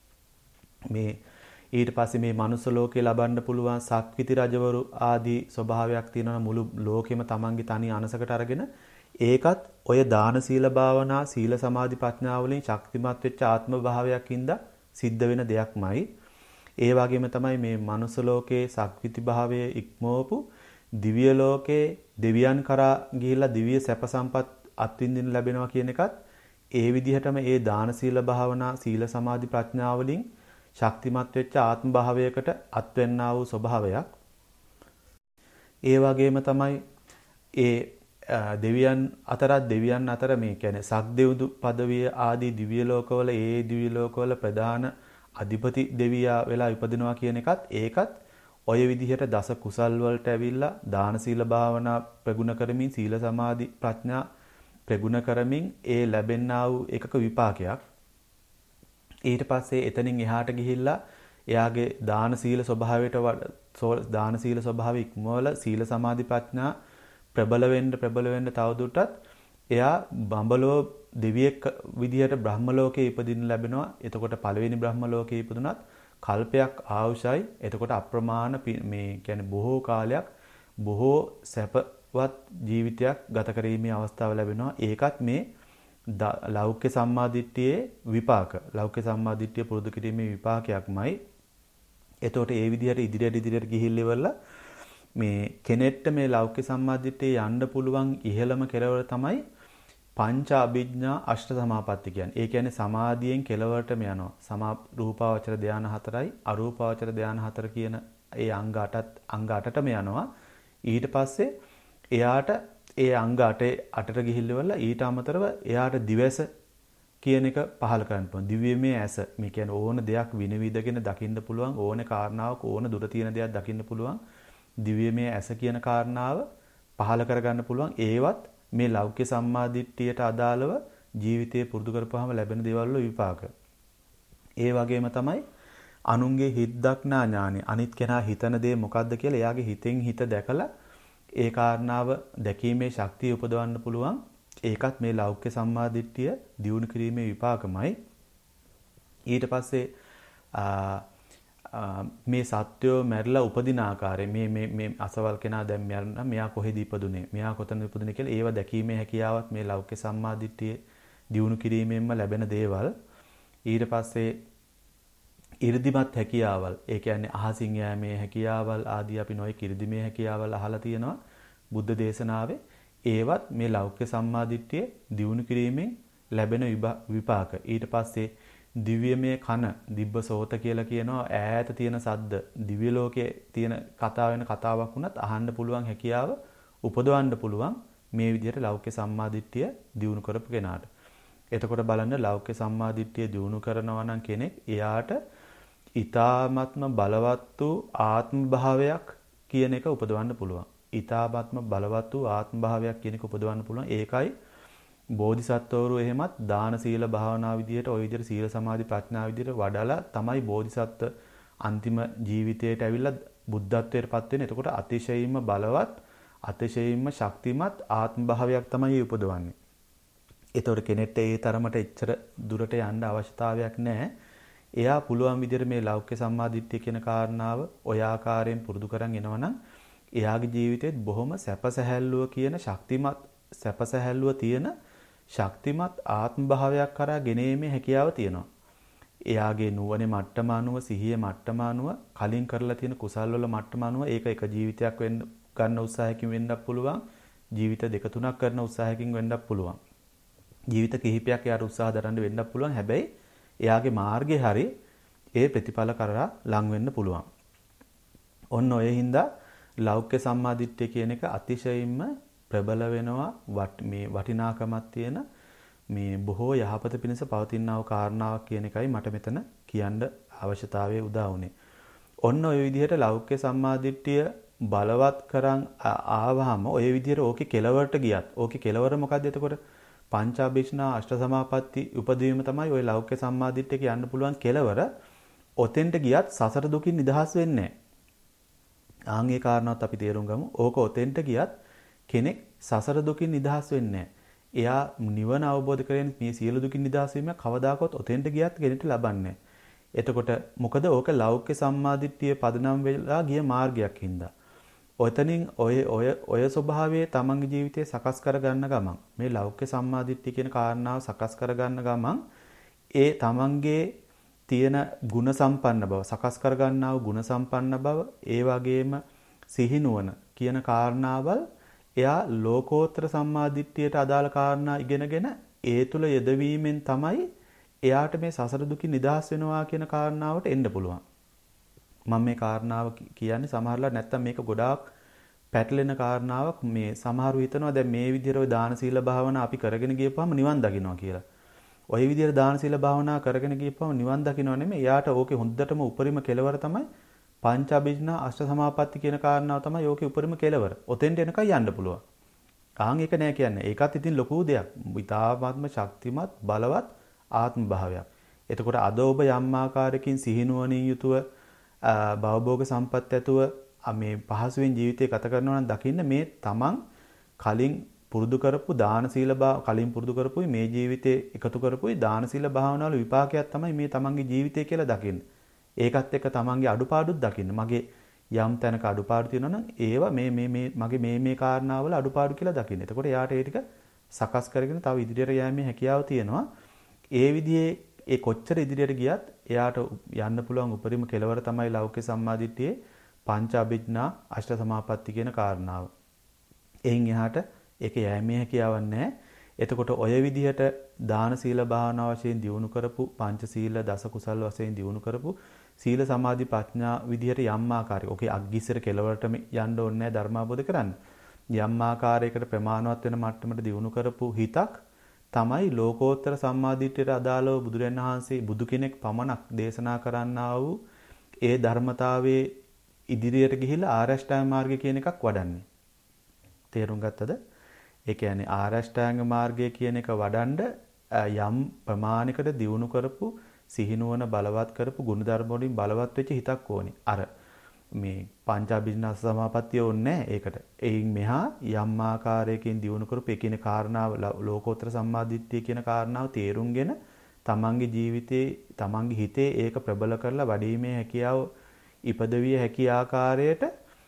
S1: මේ ඊට පස්සේ මේ මනුස්ස ලෝකේ ලබන්න පුළුවන් සක්විති රජවරු ආදී ස්වභාවයක් තියෙනවා මුළු ලෝකෙම තමන්ගේ තනි අනසකට අරගෙන ඒකත් ඔය දාන සීල භාවනා සීල සමාධි ප්‍රඥා වලින් ශක්තිමත් වෙච්ච ආත්ම භාවයකින්ද සිද්ධ වෙන දෙයක්මයි. ඒ වගේම තමයි මේ මනුස්ස ලෝකයේ සක්විති භාවයේ ඉක්මවපු දිව්‍ය ලෝකයේ දෙවියන් කරා ගිහිල්ලා දිව්‍ය සැප සම්පත් අත්විඳින්න ලැබෙනවා කියන එකත් ඒ විදිහටම ඒ දාන සීල භාවනා සීල සමාධි ප්‍රඥා වලින් ශක්තිමත් වෙච්ච ආත්ම භාවයකට අත්වෙන්නා වූ ස්වභාවයක්. ඒ වගේම තමයි ඒ දෙවියන් අතරත් දෙවියන් අතර මේ කියන්නේ සක්දෙව්දු පදවිය ආදී දිව්‍ය ලෝකවල ඒ දිව්‍ය ලෝකවල ප්‍රධාන අධිපති දෙවියා වෙලා ඉපදිනවා කියන එකත් ඒකත් ඔය විදිහට දස කුසල් වලට ඇවිල්ලා දාන සීල භාවනා ප්‍රගුණ කරමින් සීල සමාධි ප්‍රඥා ප්‍රගුණ කරමින් ඒ ලැබෙනා වූ එකක විපාකයක්. ඊට පස්සේ එතනින් එහාට ගිහිල්ලා එයාගේ දාන සීල ස්වභාවයට දාන සීල ස්වභාවය ඉක්මවල සීල සමාධි ප්‍රඥා ප්‍රබල වෙන්න ප්‍රබල වෙන්න තවදුරටත් එයා බඹලෝ දෙවියෙක් විදියට බ්‍රහ්ම ලෝකේ ඉපදින්න ලැබෙනවා. එතකොට පළවෙනි බ්‍රහ්ම ලෝකේ ඉපදුනත් කල්පයක් ආයුෂයි. එතකොට අප්‍රමාණ මේ කියන්නේ බොහෝ කාලයක් බොහෝ සැපවත් ජීවිතයක් ගත කිරීමේ අවස්ථාව ලැබෙනවා. ඒකත් මේ ලෞකික සම්මාදිට්ඨියේ විපාක. ලෞකික සම්මාදිට්ඨිය පුරුදු කිරීමේ විපාකයක්මයි. එතකොට ඒ විදිහට ඉදිරියට ඉදිරියට ගිහිල්ලා ඉවරලා මේ කෙනෙක්ට මේ ලෞකික සම්මාදිට්ඨියේ යන්න පුළුවන් ඉහළම කෙලවර තමයි පංච අභිඥා අෂ්ට සමාපatti කියන්නේ. ඒ කියන්නේ සමාධියෙන් කෙලවරටම යනවා. සමා රූපාවචර ධානය හතරයි අරූපාවචර ධානය හතර කියන ඒ අංග අටත් අංග අටටම යනවා. ඊට පස්සේ එයාට ඒ අංග අටේ අටට ගිහිල්ලා ඊට අමතරව එයාට දිවැස කියන එක පහල කරන්න පුළුවන්. දිව්‍යමය ඇස. මේ කියන්නේ ඕන දෙයක් විනිවිදගෙන දකින්න පුළුවන්. ඕන කාරණාවක ඕන දුර තියෙන දෙයක් දකින්න පුළුවන්. දිව්‍යමය ඇස කියන කාරණාව පහල කරගන්න පුළුවන්. ඒවත් මේ ලෞකික සම්මාදිට්ඨියට අදාළව ජීවිතේ පුරුදු කරපුවාම ලැබෙන දේවල් වල විපාක. ඒ වගේම තමයි අනුන්ගේ හිත දක්නා ඥානෙ. අනිත් කෙනා හිතන දේ මොකද්ද කියලා එයාගේ හිතෙන් හිත දැකලා ඒ කාරණාව දැකීමේ ශක්තිය උපදවන්න පුළුවන්. ඒකත් මේ ලෞකික සම්මාදිට්ඨිය දියුණු කිරීමේ විපාකමයි. ඊට පස්සේ මේ සත්වෝ මැරිලා උපදින ආකාරය මේ මේ මේ අසවල් කෙනා දැන් මැරුණා මෙයා කොහෙද ඉපදුනේ මෙයා කොතනද ඉපදුනේ කියලා ඒව දැකීමේ හැකියාවත් මේ ලෞකික සම්මාදිට්ඨිය දියුණු කිරීමෙන්ම ලැබෙන දේවල්. ඊට පස්සේ 이르දිමත් හැකියාවල් ඒ කියන්නේ අහසින් යෑමේ හැකියාවල් ආදී අපි නොයේ 이르දිමේ හැකියාවල් අහලා තියෙනවා බුද්ධ දේශනාවේ. ඒවත් මේ ලෞකික සම්මාදිට්ඨිය දියුණු කිරීමෙන් ලැබෙන විපාක. ඊට පස්සේ දිව්‍යමය කන දිබ්බ සෝත කියලා කියනවා ඈත තියෙන සද්ද දිව්‍ය ලෝකයේ තියෙන කතා වෙන කතාවක් වුණත් අහන්න පුළුවන් හැකියාව උපදවන්න පුළුවන් මේ විදිහට ලෞකික සම්මාදිට්ඨිය දියුණු කරපු කෙනාට. එතකොට බලන්න ලෞකික සම්මාදිට්ඨිය දියුණු කරනවා නම් කෙනෙක් එයාට ඊ타ත්ම බලවත් වූ ආත්ම භාවයක් කියන එක උපදවන්න පුළුවන්. ඊ타ත්ම බලවත් වූ ආත්ම භාවයක් කියන එක උපදවන්න පුළුවන්. ඒකයි බෝධිසත්වවරු එහෙමත් දාන සීල භාවනා විදියට ওই විදියට සීල සමාධි ප්‍රඥා විදියට වඩලා තමයි බෝධිසත්ව අන්තිම ජීවිතයට ඇවිල්ලා බුද්ධත්වයට පත් වෙන්නේ. එතකොට අතිශයින්ම බලවත් අතිශයින්ම ශක්තිමත් ආත්ම භාවයක් තමයි උපදවන්නේ. ඒතකොට කෙනෙක්ට ඒ තරමට එච්චර දුරට යන්න අවශ්‍යතාවයක් නැහැ. එයා පුළුවන් විදියට මේ ලෞකික සම්මාදිට්ඨිය කියන කාරණාව ඔය ආකාරයෙන් පුරුදු කරන් එනවනම් එයාගේ ජීවිතේත් බොහොම සැපසැහැල්ලුව කියන ශක්තිමත් සැපසැහැල්ලුව තියෙන ශක්තිමත් ආත්ම භාවයක් කරා ගෙනීමේ හැකියාව තියෙනවා. එයාගේ නුවණේ මට්ටම අනුව සිහියේ මට්ටම අනුව කලින් කරලා තියෙන කුසල් වල මට්ටම අනුව ඒක එක ජීවිතයක් වෙන්න ගන්න උත්සාහයකින් වෙන්නත් පුළුවන්. ජීවිත දෙක තුනක් කරන උත්සාහයකින් වෙන්නත් පුළුවන්. ජීවිත කිහිපයක් එයාට උත්සාහ දරන්න වෙන්නත් පුළුවන්. හැබැයි එයාගේ මාර්ගය හරි ඒ ප්‍රතිඵල කරා ලං වෙන්න පුළුවන්. ඔන්න ඔය හින්දා ලෞකික සම්මාදිට්ඨිය කියන එක අතිශයින්ම ප්‍රබල වෙනවා මේ වටිනාකමක් තියෙන මේ බොහෝ යහපත පිණිස පවතිනා වූ කාරණාවක් කියන එකයි මට මෙතන කියන්න අවශ්‍යතාවය උදා වුනේ. ඔන්න ඔය විදිහට ලෞකික සම්මාදිට්ඨිය බලවත් කරන් ආවහම ඔය විදිහට ඕකේ කෙලවරට ගියත් ඕකේ කෙලවර මොකද්ද එතකොට පංචාභිෂ්ණා අෂ්ට සමාපatti උපදවීම තමයි ඔය ලෞකික සම්මාදිට්ඨිය කියන්න පුළුවන් කෙලවර. ඔතෙන්ට ගියත් සසර දුකින් නිදහස් වෙන්නේ නැහැ. ආන් ඒ කාරණාවත් අපි තේරුම් ගමු. ඕක ඔතෙන්ට ගියත් කෙනෙක් සසර දුකින් නිදහස් වෙන්නේ නැහැ. එයා නිවන අවබෝධ කරගෙන මේ සියලු දුකින් නිදහස් වීම කවදාකවත් ඔතෙන්ට ගියත් කෙනෙක්ට ලබන්නේ නැහැ. එතකොට මොකද ඕක ලෞකික සම්මාදිට්ඨිය පදනම් වෙලා ගිය මාර්ගයක් හින්දා. ඔතනින් ඔය ඔය ඔය ස්වභාවයේ තමන්ගේ ජීවිතේ සකස් කර ගන්න ගමන් මේ ලෞකික සම්මාදිට්ඨිය කියන කාරණාව සකස් කර ගන්න ගමන් ඒ තමන්ගේ තියෙන ಗುಣ සම්පන්න බව සකස් කර ගන්නා වූ ಗುಣ සම්පන්න බව ඒ වගේම සිහිනුවන කියන කාරණාවල් එයා ලෝකෝත්තර සම්මාදිට්ඨියට අදාළ කාරණා ඉගෙනගෙන ඒ තුල යෙදවීමෙන් තමයි එයාට මේ සසර දුකින් නිදහස් වෙනවා කියන කාරණාවට එන්න පුළුවන්. මම මේ කාරණාව කියන්නේ සමහරලා නැත්තම් මේක ගොඩාක් පැටලෙන කාරණාවක්. මේ සමහරු හිතනවා දැන් මේ විදිහට ඔය දාන සීල භාවනා අපි කරගෙන ගියපුවම නිවන් දකින්නවා කියලා. ඔය විදිහට දාන සීල භාවනා කරගෙන ගියපුවම නිවන් දකින්නව නෙමෙයි. එයාට ඕකේ හොඳටම උපරිම කෙලවර තමයි පංචාභිෂ්ණා අෂ්ට සමාපatti කියන කාරණාව තමයි ඕකේ උපරිම කෙලවර. ඔතෙන්ට එනකන් යන්න පුළුවන්. ආන් එක නෑ කියන්නේ. ඒකත් ඉතින් ලොකු දෙයක්. ඊ타ත්ම ශක්තිමත් බලවත් ආත්ම භාවයක්. එතකොට අද ඔබ යම් ආකාරයකින් සිහිනුවණින් යුතුව භවභෝග සම්පත් ඇතුව මේ පහසුවෙන් ජීවිතේ ගත කරනවා නම් දකින්න මේ තමන් කලින් පුරුදු කරපු දාන සීල කලින් පුරුදු කරපුයි මේ ජීවිතේ එකතු කරපුයි දාන සීල භාවනාවල විපාකයක් තමයි මේ තමන්ගේ ජීවිතය කියලා දකින්න. ඒකත් එක්ක තමන්ගේ අඩුපාඩුත් දකින්න. මගේ යම් තැනක අඩුපාඩු තියෙනවා නම් ඒවා මේ මේ මේ මගේ මේ මේ කාරණාවල අඩුපාඩු කියලා දකින්න. එතකොට එයාට ඒ ටික සකස් කරගෙන තව ඉදිරියට යෑමේ හැකියාව තියෙනවා. ඒ විදිහේ ඒ කොච්චර ඉදිරියට ගියත් එයාට යන්න පුළුවන් උපරිම කෙලවර තමයි ලෞකික සම්මාදිට්ඨියේ පංච අභිඥා අෂ්ට සමාපatti කියන කාරණාව. එයින් එහාට ඒක යෑමේ හැකියාවක් නැහැ. එතකොට ඔය විදිහට දාන සීල භාවනා වශයෙන් දියුණු කරපු පංච සීල දස කුසල් වශයෙන් දියුණු කරපු සීල සමාධි ප්‍රඥා විදිහට යම් ආකාරයක ඔකේ අග්ගිස්සර කෙලවරටම යන්න ඕනේ නැහැ ධර්මාබෝධ කරන්න. යම් ආකාරයකට ප්‍රමාණවත් වෙන මට්ටමට දියුණු කරපු හිතක් තමයි ලෝකෝත්තර සම්මාදිට්ඨියට අදාළව බුදුරජාණන් වහන්සේ බුදු කෙනෙක් පමණක් දේශනා කරන්නා වූ ඒ ධර්මතාවයේ ඉදිරියට ගිහිලා ආර්ය අෂ්ටාංග මාර්ගය කියන එකක් වඩන්නේ. තේරුම් ගත්තද? ඒ කියන්නේ ආරෂ්ඨාංග මාර්ගය කියන එක වඩන්ඩ යම් ප්‍රමාණයකට දියුණු කරපු සිහිනුවන බලවත් කරපු ගුණධර්ම වලින් බලවත් වෙච්ච හිතක් ඕනේ. අර මේ පංචාභිඥාස සමාපත්තිය ඕනේ ඒකට. එයින් මෙහා යම් ආකාරයකින් දියුණු කරපු ඒ කියන කාරණාව ලෝකෝත්තර සම්මාදිට්ඨිය කියන කාරණාව තේරුම්ගෙන තමන්ගේ ජීවිතේ තමන්ගේ හිතේ ඒක ප්‍රබල කරලා වැඩිීමේ හැකියාව ඉපදවිය හැකි ආකාරයට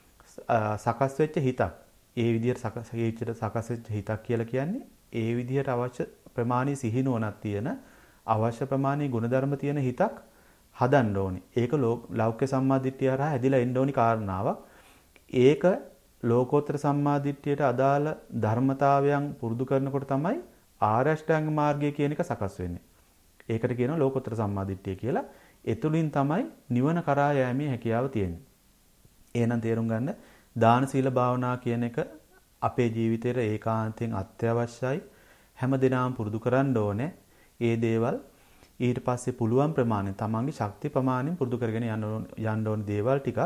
S1: සකස් වෙච්ච හිතක්. ඒ විදිහට සකස් වෙච්ච සකස් වෙච්ච හිතක් කියලා කියන්නේ ඒ විදිහට අවශ්‍ය ප්‍රමාණී සිහිනුවණක් තියෙන අවශ්‍ය ප්‍රමාණී ගුණධර්ම තියෙන හිතක් හදන්න ඕනේ. ඒක ලෞකික සම්මාදිට්ඨිය හරහා හැදිලා එන්න ඕනි කාරණාවක්. ඒක ලෝකෝත්තර සම්මාදිට්ඨියට අදාළ ධර්මතාවයන් පුරුදු කරනකොට තමයි ආරෂ්ඨාංග මාර්ගය කියන එක සකස් වෙන්නේ. ඒකට කියනවා ලෝකෝත්තර සම්මාදිට්ඨිය කියලා. එතුලින් තමයි නිවන කරා යෑමේ හැකියාව තියෙන්නේ. එහෙනම් තේරුම් ගන්න දාන සීල භාවනා කියන එක අපේ ජීවිතේට ඒකාන්තයෙන් අත්‍යවශ්‍යයි. හැමදෙනාම පුරුදු කරන්න ඕනේ. ඒ දේවල් ඊට පස්සේ පුළුවන් ප්‍රමාණය තමන්ගේ ශක්ති ප්‍රමාණයෙන් පුරුදු කරගෙන යන්න යන්න ඕන දේවල් ටිකක්.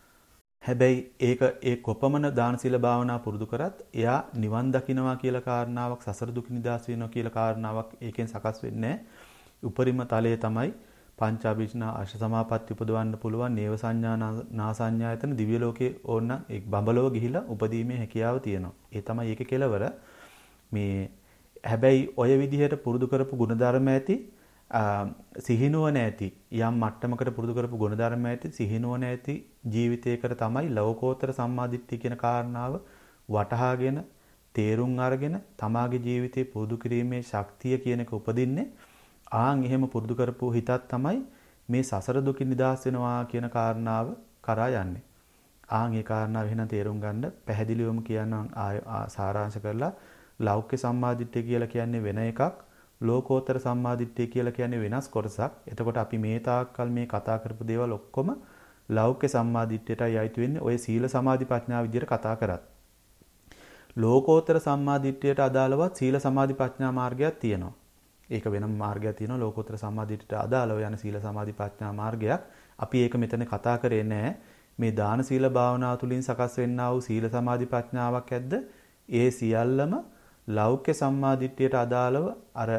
S1: හැබැයි ඒක ඒ කොපමණ දාන සීල භාවනා පුරුදු කරත් එයා නිවන් දකින්නවා කියලා කාරණාවක් සසර දුක නිදාස් වෙනවා කියලා කාරණාවක් ඒකෙන් සකස් වෙන්නේ නැහැ. උපරිම තලයේ තමයි පංචාභිඥා අෂ්ට සමාපatti උපදවන්න පුළුවන් නේව සංඥා නාසඤ්ඤායතන දිව්‍ය ලෝකේ ඕන ඒ බඹලව ගිහිලා උපදීමේ හැකියාව තියෙනවා. ඒ තමයි ඒකේ කෙලවර. මේ හැබැයි ඔය විදිහට පුරුදු කරපු ගුණධර්ම ඇති සිහිනුවන ඇති යම් මට්ටමකට පුරුදු කරපු ගුණධර්ම ඇති සිහිනුවන ඇති ජීවිතයකට තමයි ලෝකෝත්තර සම්මාදිට්ඨිය කියන කාරණාව වටහාගෙන තේරුම් අරගෙන තමාගේ ජීවිතේ පුරුදු කිරීමේ ශක්තිය කියන එක උපදින්නේ. ආන් එහෙම පුරුදු කරපු හිතක් තමයි මේ සසර දුකින් නිදහස් වෙනවා කියන කාරණාව කරා යන්නේ. ආන් ඒ කාරණාව එහෙනම් තේරුම් ගන්න පැහැදිලිවම කියනවා සාරාංශ කරලා ලෞකික සම්මාදිට්ඨිය කියලා කියන්නේ වෙන එකක්. ලෝකෝත්තර සම්මාදිට්ඨිය කියලා කියන්නේ වෙනස් කොටසක්. එතකොට අපි මේ තාක්කල් මේ කතා කරපු දේවල් ඔක්කොම ලෞකික සම්මාදිට්ඨියටයි අයිති වෙන්නේ. ඔය සීල සමාධි ප්‍රඥා විදිහට කතා කරත්. ලෝකෝත්තර සම්මාදිට්ඨියට අදාළවත් සීල සමාධි ප්‍රඥා මාර්ගයක් තියෙනවා. ඒක වෙනම මාර්ගයක් තියෙනවා. ලෝකෝත්තර සම්මාදිට්ඨියට අදාළව යන සීල සමාධි ප්‍රඥා මාර්ගයක්. අපි ඒක මෙතන කතා කරේ නැහැ. මේ දාන සීල භාවනා තුලින් සකස් වෙන්නා වූ සීල සමාධි ප්‍රඥාවක් ඇද්ද? ඒ සියල්ලම ලෞකික සම්මාදිට්ඨියට අදාළව අර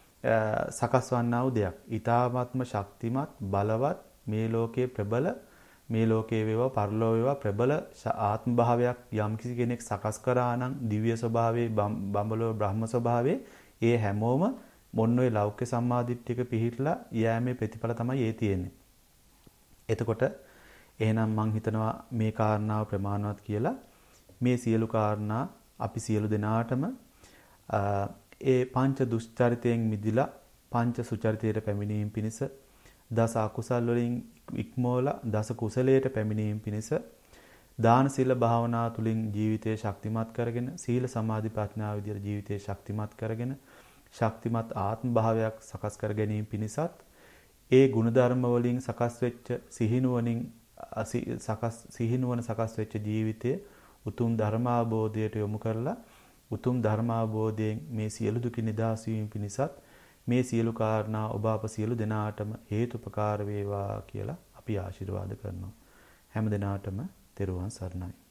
S1: සකස් වන්නා වූ දෙයක්. ඊ타ත්ම ශක්තිමත් බලවත් මේ ලෝකයේ ප්‍රබල මේ ලෝකයේ වේවා පරලෝ වේවා ප්‍රබල ආත්ම භාවයක් යම්කිසි කෙනෙක් සකස් කරා නම් දිව්‍ය ස්වභාවයේ බඹලෝ බ්‍රහ්ම ස්වභාවයේ ඒ හැමෝම මොන්න ඔය ලෞකික සම්මාදිට්ඨියක පිහිටලා යෑමේ ප්‍රතිඵල තමයි ඒ තියෙන්නේ. එතකොට එහෙනම් මං හිතනවා මේ කාරණාව ප්‍රමාණවත් කියලා මේ සියලු කාරණා අපි සියලු දෙනාටම ඒ පංච දුෂ්චරිතයෙන් මිදිලා පංච සුචරිතයට පැමිණීම පිණිස දස අකුසල් වලින් ඉක්මෝලා දස කුසලයට පැමිණීම පිණිස දාන සීල භාවනා තුලින් ජීවිතේ ශක්තිමත් කරගෙන සීල සමාධි ප්‍රඥා විදියට ජීවිතේ ශක්තිමත් කරගෙන ශක්තිමත් ආත්ම භාවයක් සකස් කර ගැනීම පිණිසත් ඒ ගුණධර්ම වලින් සකස් වෙච්ච සිහිනුවණින් සකස් සිහිනුවණ සකස් වෙච්ච ජීවිතයේ උතුම් ධර්මාබෝධයට යොමු කරලා උතුම් ධර්මාබෝධයෙන් මේ සියලු දුකින් නිදහස් වීම පිණිසත් මේ සියලු කාරණා ඔබ අප සියලු දෙනාටම හේතුපකාර වේවා කියලා අපි ආශිර්වාද කරනවා. හැම දිනාටම තෙරුවන් සරණයි.